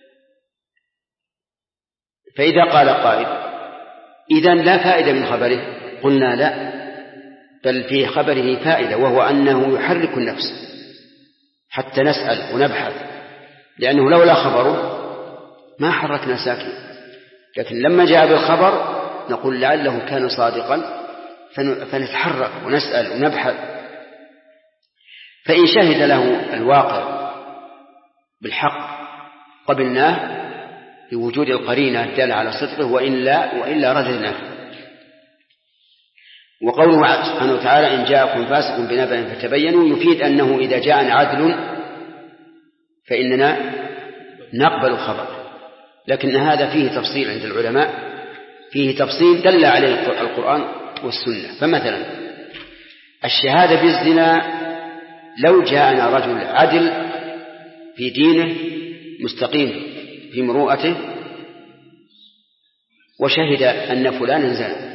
فإذا قال قائل إذن لا فائدة من خبره، قلنا لا، بل في خبره فائدة، وهو أنه يحرك النفس حتى نسأل ونبحث، لأنه لولا خبره ما حركنا ساكن. لكن لما جاء بالخبر نقول لعله كان صادقا فنتحرك ونسأل ونبحث. فإن شهد له الواقع بالحق قبلناه بوجود القرينة الدالة على صدقه، وإلا رددناه. وقوله سبحانه وتعالى إن جاءكم فاسق بنبأ فتبينوا يفيد أنه إذا جاءنا عدل فإننا نقبل خبر، لكن هذا فيه تفصيل عند العلماء، فيه تفصيل دل عليه القرآن والسنة. فمثلا الشهادة بالزنا، لو جاءنا رجل عدل في دينه مستقيم في مروءته وشهد أن فلانا زنى،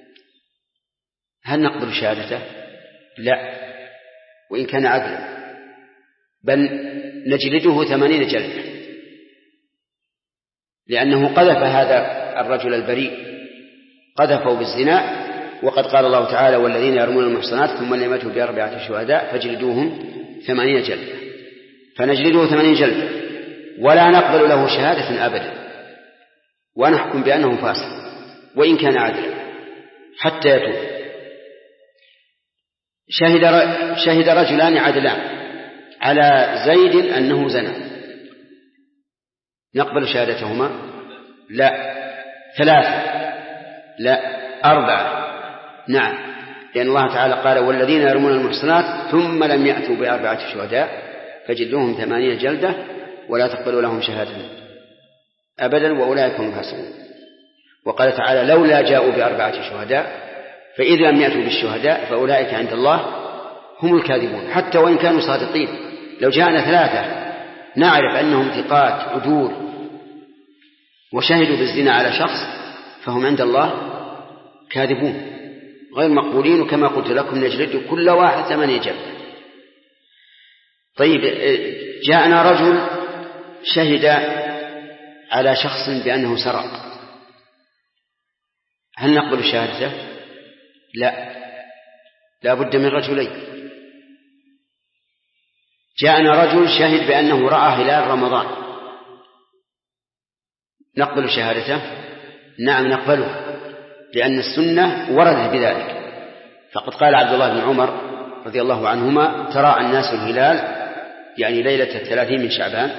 هل نقبل شهادته؟ لا، وإن كان عدلا، بل نجلده 80 جلدة، لأنه قذف هذا الرجل البريء، قذفه بالزنا. وقد قال الله تعالى والذين يرمون المحصنات ثم لم يأتوا ب4 شهداء فجلدوهم 80 جلدة، فنجلده 80 جلدة ولا نقبل له شهادة أبدا، ونحكم بأنه فاسق وإن كان عدلا حتى يتوب. شهد رجلان عدلان على زيد أنه زنى، نقبل شهادتهما؟ لا. 3؟ لا. 4؟ نعم، لأن الله تعالى قال والذين يرمون المحصنات ثم لم يأتوا ب4 شهداء فجلدوهم 80 جلدة ولا تقبلوا لهم شهادة أبدا وأولئك هم الفاسقون. وقال تعالى لولا جاءوا ب4 شهداء فإذا لم يأتوا بالشهداء فأولئك عند الله هم الكاذبون، حتى وإن كانوا صادقين. لو جاءنا 3 نعرف أنهم ثقات عدول وشهدوا بالزنا على شخص فهم عند الله كاذبون غير مقبولين، وكما قلت لكم نجلد كل واحد 8 جلدة. طيب جاءنا رجل شهد على شخص بأنه سرق، هل نقبل شهادته؟ لا بد من رجلين. جاءنا رجل شهد بأنه رأى هلال رمضان، نقبل شهادته؟ نعم نقبله، لأن السنة وردت بذلك. فقد قال عبد الله بن عمر رضي الله عنهما تراءى الناس الهلال يعني ليلة 30 من شعبان،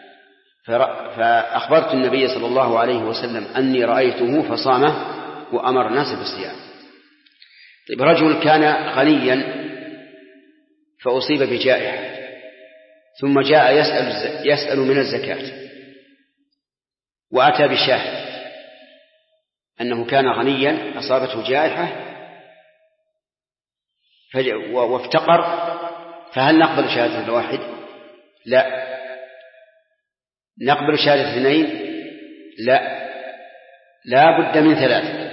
فأخبرت النبي صلى الله عليه وسلم أني رأيته فصامه وأمر الناس بالصيام. طيب رجل كان غنيا فأصيب بجائحة ثم جاء يسأل من الزكاة وأتى بشاهد أنه كان غنيا أصابته جائحة وافتقر، فهل نقبل شهادة الواحد؟ لا. نقبل شهادة اثنين؟ لا بد من ثلاثة،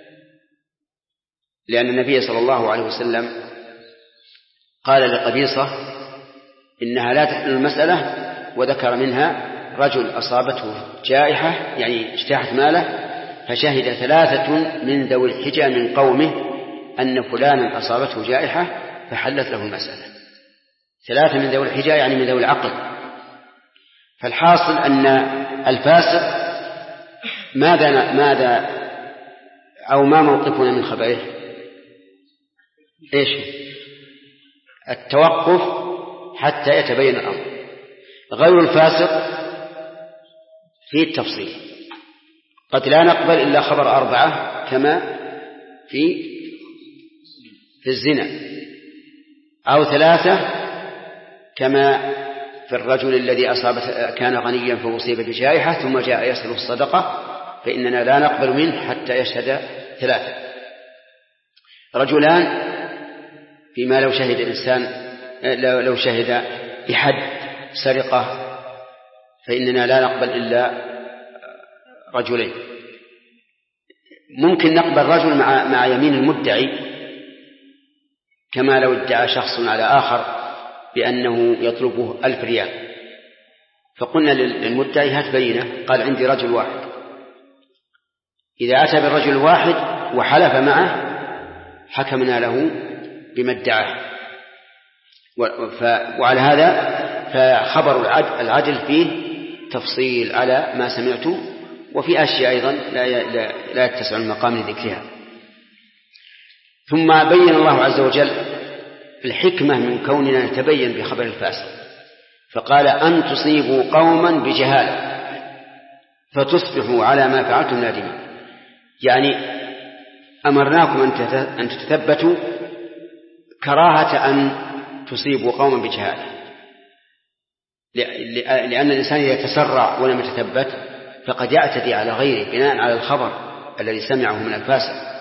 لأن النبي صلى الله عليه وسلم قال لقبيصة إنها لا تحل المسألة، وذكر منها رجل أصابته جائحة يعني اجتاحت ماله، فشهد ثلاثة من ذوي الحجى من قومه أن فلانا أصابته جائحة فحلت له المسألة. ثلاثة من ذوي الحجى يعني من ذوي العقل. فالحاصل أن الفاسق ماذا أو ما موقفنا من خبره؟ إيش؟ التوقف حتى يتبين الأمر. غير الفاسق في التفصيل، قد لا نقبل إلا خبر 4 كما في الزنا، أو 3 كما في الرجل الذي كان غنيا فأصيب بجائحة ثم جاء يسأل الصدقة، فإننا لا نقبل منه حتى يشهد 3. رجلان فيما لو شهد الإنسان لو شهد بحد سرقة فإننا لا نقبل إلا رجلين. ممكن نقبل رجل مع يمين المدعي، كما لو ادعى شخص على آخر بأنه يطلبه 1000 ريال، فقلنا للمدعي هات بينة، قال عندي رجل واحد. إذا أتى بالرجل الواحد وحلف معه حكمنا له بما ادعاه. وعلى هذا فخبر العدل فيه تفصيل على ما سمعت، وفي أشياء أيضا لا يتسع المقام لذكرها. ثم بين الله عز وجل الحكمة من كوننا نتبين بخبر الفاسق، فقال أن تصيبوا قوما بجهالة فتصبحوا على ما فعلتم نادمين، يعني أمرناكم أن تتثبتوا كراهة أن تصيبوا قوما بجهالة، لأن الإنسان يتسرع ولم يتثبت فقد يعتدي على غيره بناء على الخبر الذي سمعه من الفاسق،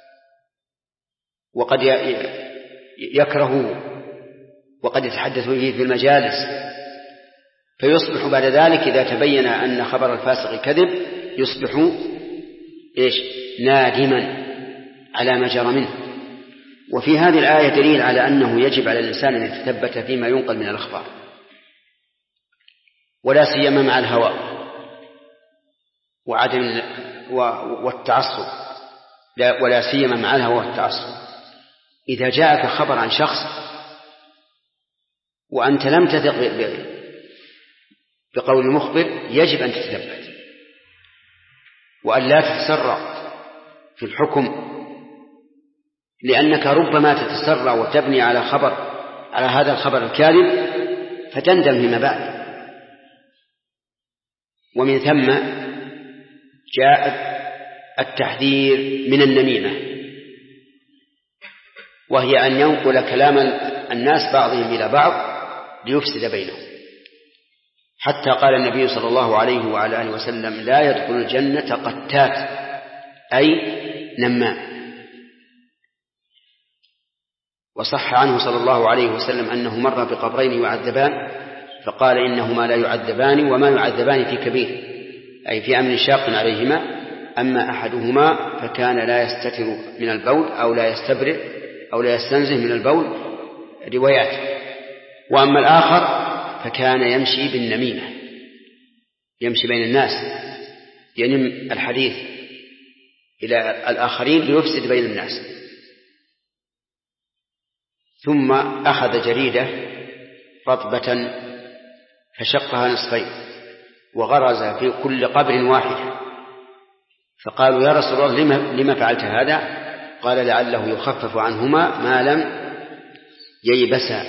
وقد يكرهه وقد يتحدث به في المجالس، فيصبح بعد ذلك إذا تبين أن خبر الفاسق كذب يصبح نادما على ما جرى منه. وفي هذه الآية دليل على أنه يجب على الإنسان أن يتثبت فيما ينقل من الأخبار، ولا سيما مع الهوى وعدم والتعصب، ولا سيما مع الهوى والتعصب. إذا جاءك خبر عن شخص وأنت لم تثق بقول المخبر يجب أن تتثبت وأن لا تتسرع في الحكم، لأنك ربما تتسرع وتبني على هذا الخبر الكاذب فتندم فيما بعد. ومن ثم جاء التحذير من النميمة، وهي أن ينقل كلام الناس بعضهم إلى بعض ليفسد بينهم، حتى قال النبي صلى الله عليه وعلى آله وسلم لا يدخل الجنة قتات أي نمام. وصح عنه صلى الله عليه وسلم أنه مر بقبرين يعذبان فقال إنهما لا يعذبان وما يعذبان في كبير، أي في أمر شاق عليهما، أما أحدهما فكان لا يستتر من البول أو لا يستبرئ أو لا يستنزه من البول، روايات، وأما الآخر فكان يمشي بالنميمة، يمشي بين الناس ينم الحديث إلى الآخرين ليفسد بين الناس. ثم أخذ جريدة رطبة فشقها نصفين وغرز في كل قبر واحدة، فقالوا يا رسول الله لما فعلت هذا؟ قال لعله يخفف عنهما ما لم ييبسا.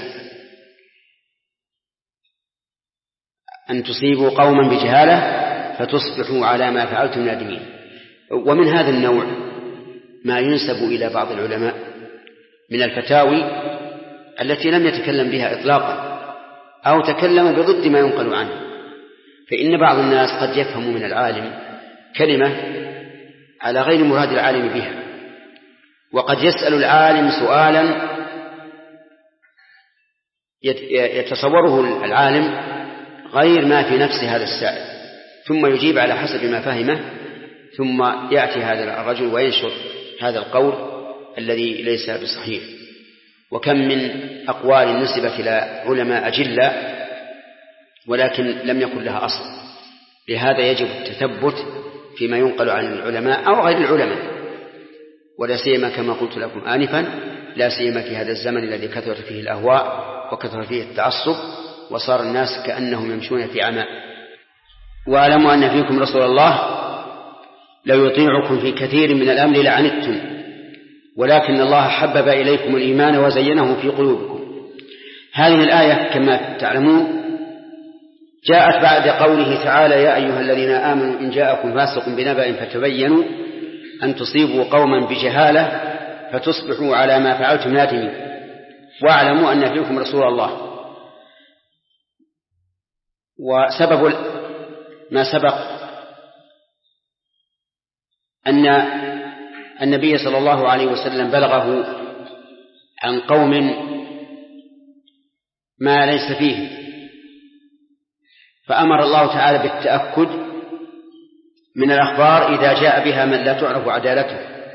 أن تصيبوا قوما بجهالة فتصبحوا على ما فعلتم نادمين. ومن هذا النوع ما ينسب إلى بعض العلماء من الفتاوي التي لم يتكلم بها إطلاقا أو تكلم بضد ما ينقل عنه. فإن بعض الناس قد يفهم من العالم كلمة على غير مراد العالم بها، وقد يسأل العالم سؤالا يتصوره العالم غير ما في نفس هذا السائل، ثم يجيب على حسب ما فهمه، ثم يأتي هذا الرجل وينشر هذا القول الذي ليس بصحيح. وكم من أقوال نسبت إلى علماء أجلة ولكن لم يكن لها أصل. لهذا يجب التثبت فيما ينقل عن العلماء أو غير العلماء، ولا سيما كما قلت لكم آنفا، لا سيما في هذا الزمن الذي كثرت فيه الأهواء وكثر فيه التعصب وصار الناس كأنهم يمشون في عمى. واعلموا أن فيكم رسول الله لو يطيعكم في كثير من الأمر لعنتم ولكن الله حبب إليكم الإيمان وزينه في قلوبكم. هذه الآية كما تعلمون جاءت بعد قوله تعالى: يا أيها الذين آمنوا إن جاءكم فاسق بنبأ فتبينوا أن تصيبوا قوما بجهالة فتصبحوا على ما فعلتم نادمين واعلموا أن فيكم رسول الله. وسبب ما سبق أن النبي صلى الله عليه وسلم بلغه عن قوم ما ليس فيه، فأمر الله تعالى بالتأكد من الأخبار إذا جاء بها من لا تعرف عدالته.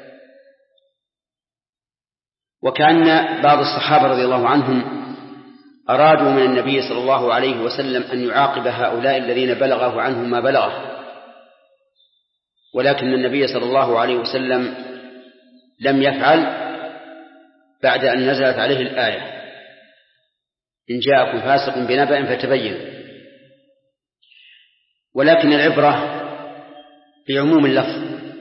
وكان بعض الصحابة رضي الله عنهم أرادوا من النبي صلى الله عليه وسلم أن يعاقب هؤلاء الذين بلغه عنهم ما بلغه، ولكن النبي صلى الله عليه وسلم لم يفعل بعد أن نزلت عليه الآية: إن جاءكم فاسق بنبأ فتبينوا. ولكن العبرة بعموم اللفظ،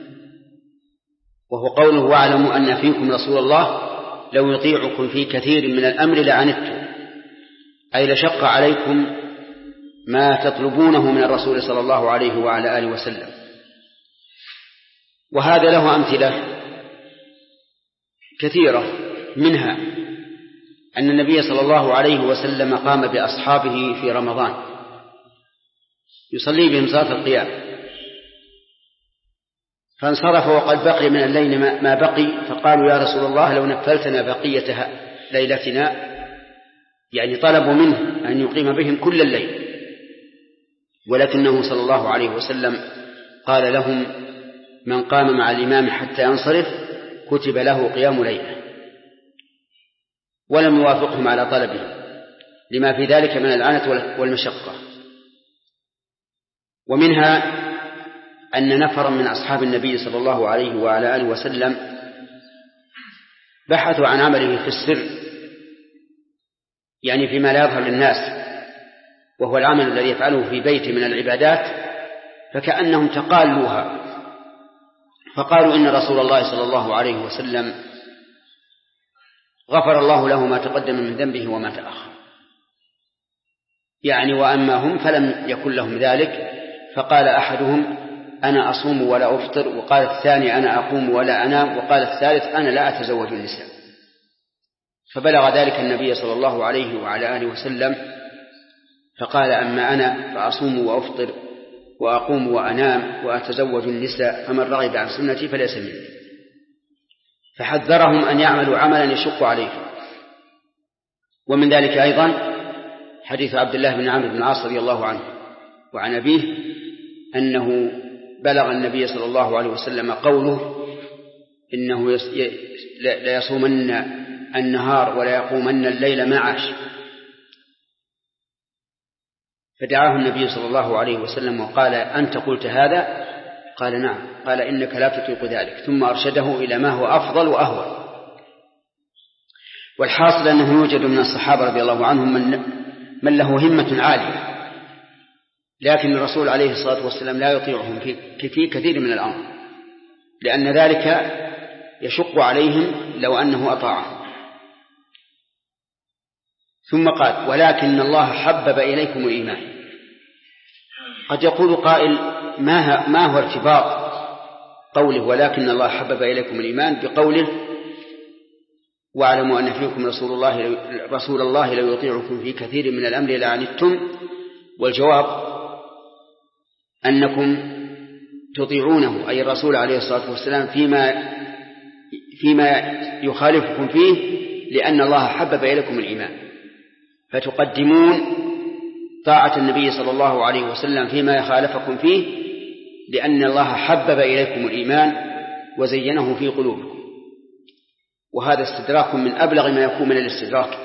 وهو قوله: واعلموا أن فيكم رسول الله لو يطيعكم في كثير من الأمر لعنتم، أي لشق عليكم ما تطلبونه من الرسول صلى الله عليه وعلى آله وسلم. وهذا له أمثلة كثيرة، منها أن النبي صلى الله عليه وسلم قام بأصحابه في رمضان يصلي بهم صلاة القيام، فانصرف وقد بقي من الليل ما بقي، فقالوا: يا رسول الله لو نفلتنا بقية ليلتنا، يعني طلبوا منه أن يقيم بهم كل الليل، ولكنه صلى الله عليه وسلم قال لهم: من قام مع الإمام حتى ينصرف كتب له قيام ليلة، ولم يوافقهم على طلبه لما في ذلك من العنة والمشقة. ومنها أن نفرا من أصحاب النبي صلى الله عليه وعلى آله وسلم بحثوا عن عمله في السر، يعني فيما لا يظهر للناس، وهو العمل الذي يفعله في بيته من العبادات، فكأنهم تقالوها، فقالوا: إن رسول الله صلى الله عليه وسلم غفر الله له ما تقدم من ذنبه وما تأخر، يعني وأما هم فلم يكن لهم ذلك. فقال أحدهم: أنا أصوم ولا أفطر، وقال الثاني: أنا أقوم ولا أنام، وقال الثالث: أنا لا أتزوج النساء. فبلغ ذلك النبي صلى الله عليه وعلى آله وسلم فقال: أما أنا فأصوم وأفطر وأقوم وأنام وأتزوج النساء، فمن رغب عن سنتي فليس مني. فحذرهم أن يعملوا عملا يشق عليهم. ومن ذلك أيضا حديث عبد الله بن عمرو بن العاص رضي الله عنه وعن أبيه أنه بلغ النبي صلى الله عليه وسلم قوله: إنه لا يصومن النهار ولا يقومن الليل ما عاش. فدعاه النبي صلى الله عليه وسلم وقال: أنت قلت هذا؟ قال: نعم. قال: إنك لا تطيق ذلك. ثم أرشده إلى ما هو أفضل وأهون. والحاصل أنه يوجد من الصحابة رضي الله عنهم من له همة عالية، لكن الرسول عليه الصلاة والسلام لا يطيعهم في كثير من الأمر، لأن ذلك يشق عليهم لو أنه أطاعهم. ثم قال: ولكن الله حبب إليكم الإيمان. قد يقول قائل: ما هو ارتباط قوله ولكن الله حبب إليكم الإيمان بقوله واعلموا أن فيكم رسول الله لو يطيعكم في كثير من الأمر لعنتم. والجواب أنكم تطيعونه أي الرسول عليه الصلاة والسلام فيما يخالفكم فيه لأن الله حبب إليكم الإيمان، فتقدمون طاعة النبي صلى الله عليه وسلم فيما يخالفكم فيه لأن الله حبب إليكم الإيمان وزينه في قلوبكم. وهذا استدراك من أبلغ ما يكون من الاستدراك،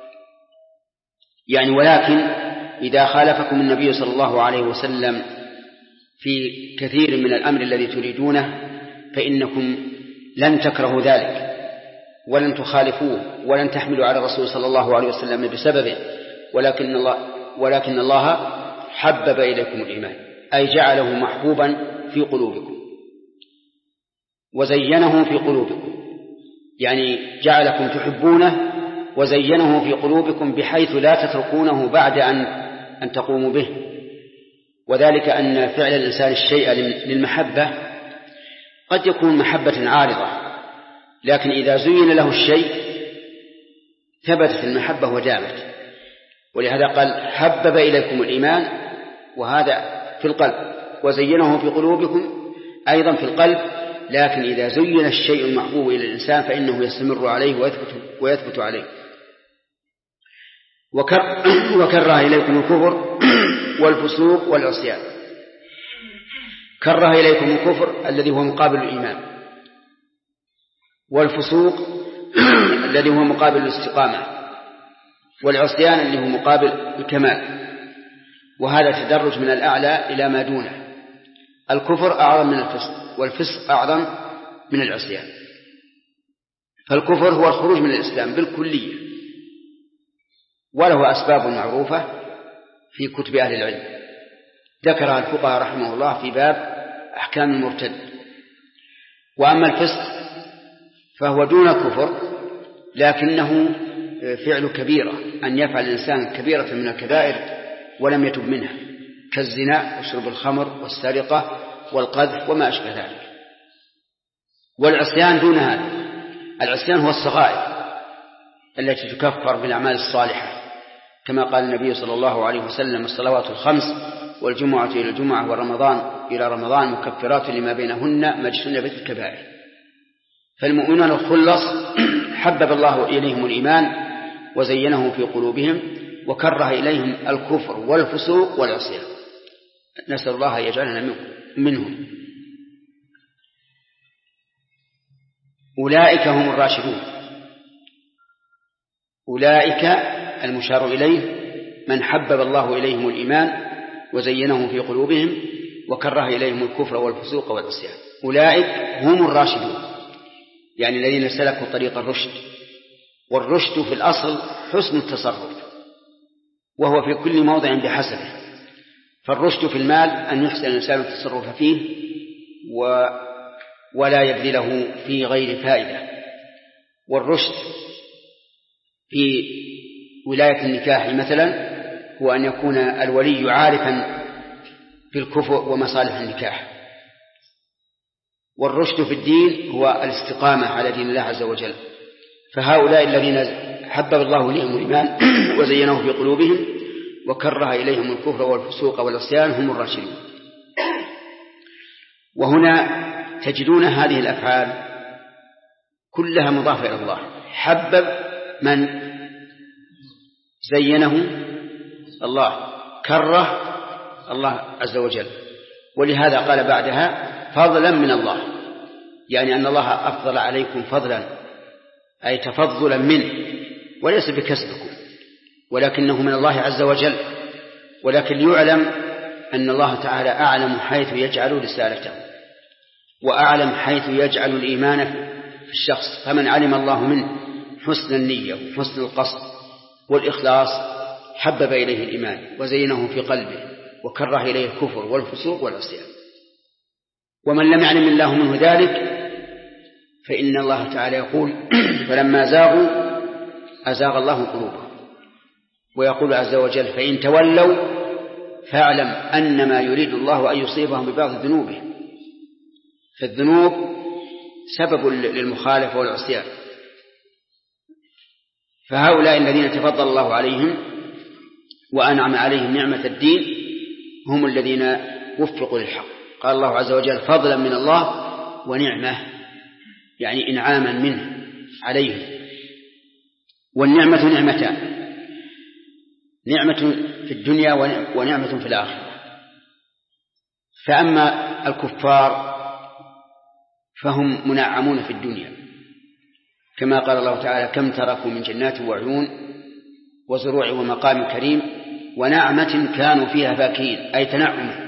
يعني ولكن إذا خالفكم النبي صلى الله عليه وسلم في كثير من الأمر الذي تريدونه فإنكم لن تكرهوا ذلك ولن تخالفوه ولن تحملوا على الرسول صلى الله عليه وسلم بسببه، ولكن الله حبب إليكم الإيمان أي جعله محبوبا في قلوبكم وزينه في قلوبكم، يعني جعلكم تحبونه وزينه في قلوبكم بحيث لا تتركونه بعد أن تقوموا به. وذلك أن فعل الإنسان الشيء للمحبة قد يكون محبة عارضة، لكن إذا زين له الشيء ثبتت المحبة ودامت. ولهذا قال حبب إليكم الإيمان، وهذا في القلب، وزينه في قلوبكم أيضا في القلب. لكن إذا زين الشيء المحبوب إلى الإنسان فإنه يستمر عليه ويثبت عليه. وكره إليكم الكفر والفسوق والعصيان. كره إليكم الكفر الذي هو مقابل الإيمان، والفسوق الذي هو مقابل الاستقامة، والعصيان اللي هو مقابل الكمال. وهذا تدرج من الأعلى إلى ما دونه. الكفر أعظم من الفسق، والفسق أعظم من العصيان. فالكفر هو الخروج من الإسلام بالكلية، وله أسباب معروفة في كتب أهل العلم ذكرها الفقهاء رحمه الله في باب أحكام المرتد. وأما الفسق فهو دون الكفر لكنه فعل كبيرة، أن يفعل الإنسان كبيرة من الكبائر ولم يتب منها، كالزنا وشرب الخمر والسرقة والقذف وما أشبه ذلك. والعصيان دون هذا. العصيان هو الصغائر التي تكفر بالأعمال الصالحة، كما قال النبي صلى الله عليه وسلم الصلوات الخمس والجمعة إلى الجمعة ورمضان إلى رمضان مكفرات لما بينهن ما اجتنبت الكبائر. فالمؤمنون الخلص حبب الله إليهم الإيمان وزينه في قلوبهم وكره إليهم الكفر والفسوق والعصيان. نسأل الله يجعلنا منهم. أولئك هم الراشدون. أولئك المشار إليه من حبب الله إليهم الإيمان وزينه في قلوبهم وكره إليهم الكفر والفسوق والعصيان. أولئك هم الراشدون، يعني الذين سلكوا طريق الرشد. والرشد في الأصل حسن التصرف، وهو في كل موضع بحسبه. فالرشد في المال أن يحسن الإنسان التصرف فيه ولا يبذله في غير فائدة. والرشد في ولاية النكاح مثلا هو أن يكون الولي عارفا في الكفء ومصالح النكاح. والرشد في الدين هو الاستقامة على دين الله عز وجل. فهؤلاء الذين حبب الله إليهم الإيمان وزينه في قلوبهم وكره إليهم الكفر والفسوق والعصيان هم الراشدون. وهنا تجدون هذه الأفعال كلها مضافة إلى الله. حبب من زينه الله، كره الله عز وجل. ولهذا قال بعدها فضلا من الله، يعني أن الله أفضل عليكم فضلا، أي تفضلا منه وليس بكسبكم ولكنه من الله عز وجل. ولكن ليعلم أن الله تعالى أعلم حيث يجعل رسالته وأعلم حيث يجعل الإيمان في الشخص. فمن علم الله منه حسن النية وحسن القصد والإخلاص حبب إليه الإيمان وزينه في قلبه وكره إليه الكفر والفسوق والعصيان. ومن لم يعلم الله منه ذلك فإن الله تعالى يقول فلما زاغوا أزاغ الله قلوبهم. ويقول عز وجل فإن تولوا فاعلم أنما يريد الله أن يصيبهم ببعض ذنوبهم. فالذنوب سبب للمخالفة والعصيان. فهؤلاء الذين تفضل الله عليهم وأنعم عليهم نعمة الدين هم الذين وفقوا للحق. قال الله عز وجل فضلا من الله ونعمة، يعني إنعاما منه عليهم. والنعمة نعمتان: نعمة في الدنيا ونعمة في الآخرة. فأما الكفار فهم منعمون في الدنيا، كما قال الله تعالى: كم تركوا من جنات وعيون وزروع ومقام كريم ونعمة كانوا فيها فاكهين، أي تنعم.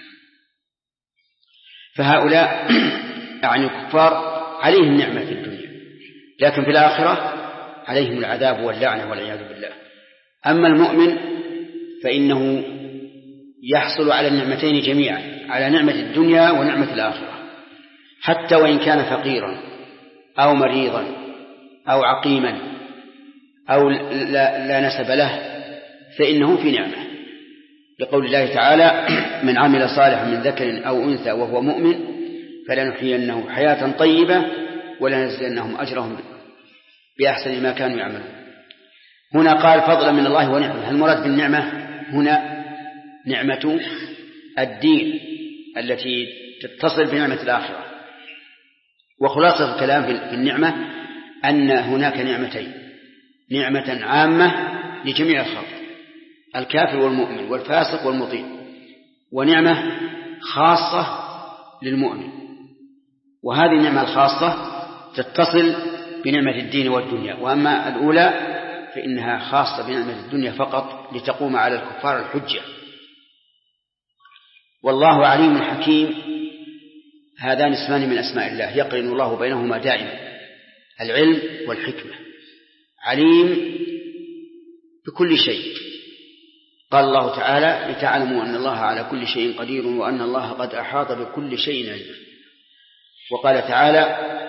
فهؤلاء يعني الكفار عليهم نعمة في الدنيا، لكن في الآخرة عليهم العذاب واللعنة والعياذ بالله. أما المؤمن فإنه يحصل على النعمتين جميعا، على نعمة الدنيا ونعمة الآخرة، حتى وإن كان فقيرا أو مريضا أو عقيما أو لا نسب له فإنه في نعمة، لقول الله تعالى: من عمل صالحا من ذكر أو أنثى وهو مؤمن فلنحيينه حياة طيبة ولنجزينهم أجرهم بأحسن ما كانوا يعملون. هنا قال فضلا من الله ونعمة. المراد بالنعمة هنا نعمة الدين التي تتصل بنعمة الآخرة. وخلاصة الكلام في النعمة أن هناك نعمتين: نعمة عامة لجميع الخلق، الكافر والمؤمن والفاسق والمطيع، ونعمة خاصة للمؤمن. وهذه النعمة الخاصة تتصل بنعمة الدين والدنيا، وأما الأولى فإنها خاصة بنعمة الدنيا فقط لتقوم على الكفار الحجة. والله عليم حكيم، هذان اسمان من أسماء الله يقرن الله بينهما دائما، العلم والحكمة. عليم بكل شيء، قال الله تعالى: لتعلموا أن الله على كل شيء قدير وأن الله قد أحاط بكل شيء علما. وقال تعالى: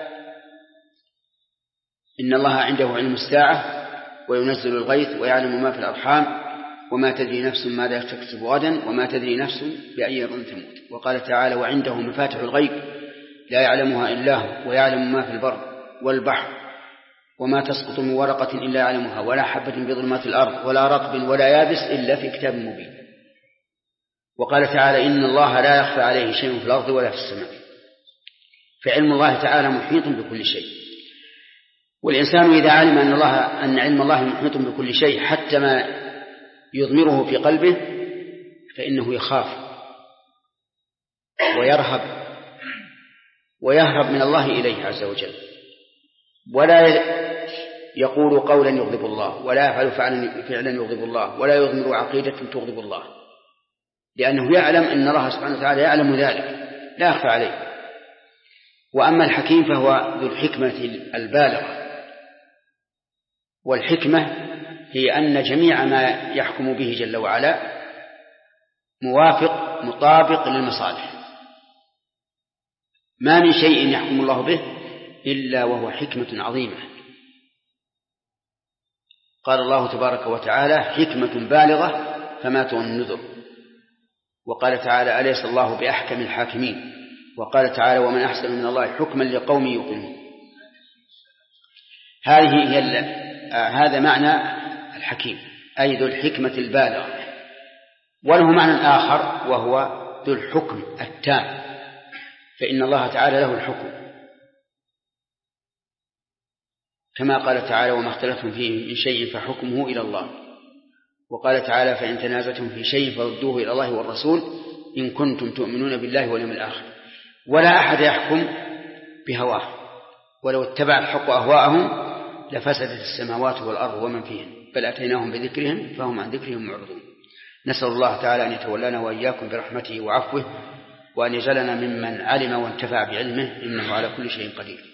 إن الله عنده علم الساعة وينزل الغيث ويعلم ما في الأرحام وما تدري نفس ماذا تكسب غدا وما تدري نفس بأي أرض تموت. وقال تعالى: وعنده مفاتح الغيب لا يعلمها إلا هو ويعلم ما في البر والبحر وما تسقط من ورقة إلا يعلمها ولا حبة في ظلمات الأرض ولا رطب ولا يابس إلا في كتاب مبين. وقال تعالى: إن الله لا يخفى عليه شيء في الأرض ولا في السماء. فعلم الله تعالى محيط بكل شيء. والإنسان إذا علم أن علم الله محيط بكل شيء حتى ما يضمره في قلبه فإنه يخاف ويهرب من الله إليه عز وجل، ولا يقول قولا يغضب الله، ولا يفعل فعلا يغضب الله، ولا يضمر عقيدة تغضب الله، لأنه يعلم أن الله سبحانه وتعالى يعلم ذلك لا يخفى عليه. وأما الحكيم فهو ذو الحكمة البالغة. والحكمة هي أن جميع ما يحكم به جل وعلا موافق مطابق للمصالح، ما من شيء يحكم الله به إلا وهو حكمة عظيمة. قال الله تبارك وتعالى: حكمة بالغة فما تغني النذر. وقال تعالى: أليس الله بأحكم الحاكمين. وقال تعالى: ومن أحسن من الله حكما لقوم يوقنون. هذا معنى الحكيم، أي ذو الحكمة البالغة. وله معنى آخر وهو ذو الحكم التام، فإن الله تعالى له الحكم، كما قال تعالى: وما اختلفتم فيه من شيء فحكمه إلى الله. وقال تعالى: فإن تنازعتم في شيء فردوه إلى الله والرسول إن كنتم تؤمنون بالله واليوم الآخر. ولا أحد يحكم بهواه، ولو اتبع الحق أهواءهم لفسدت السماوات والأرض ومن فيهن، بل أتيناهم بذكرهم فهم عن ذكرهم معرضون. نسأل الله تعالى أن يتولانا وإياكم برحمته وعفوه، وأن يجعلنا ممن علم وانتفع بعلمه، إنه على كل شيء قدير.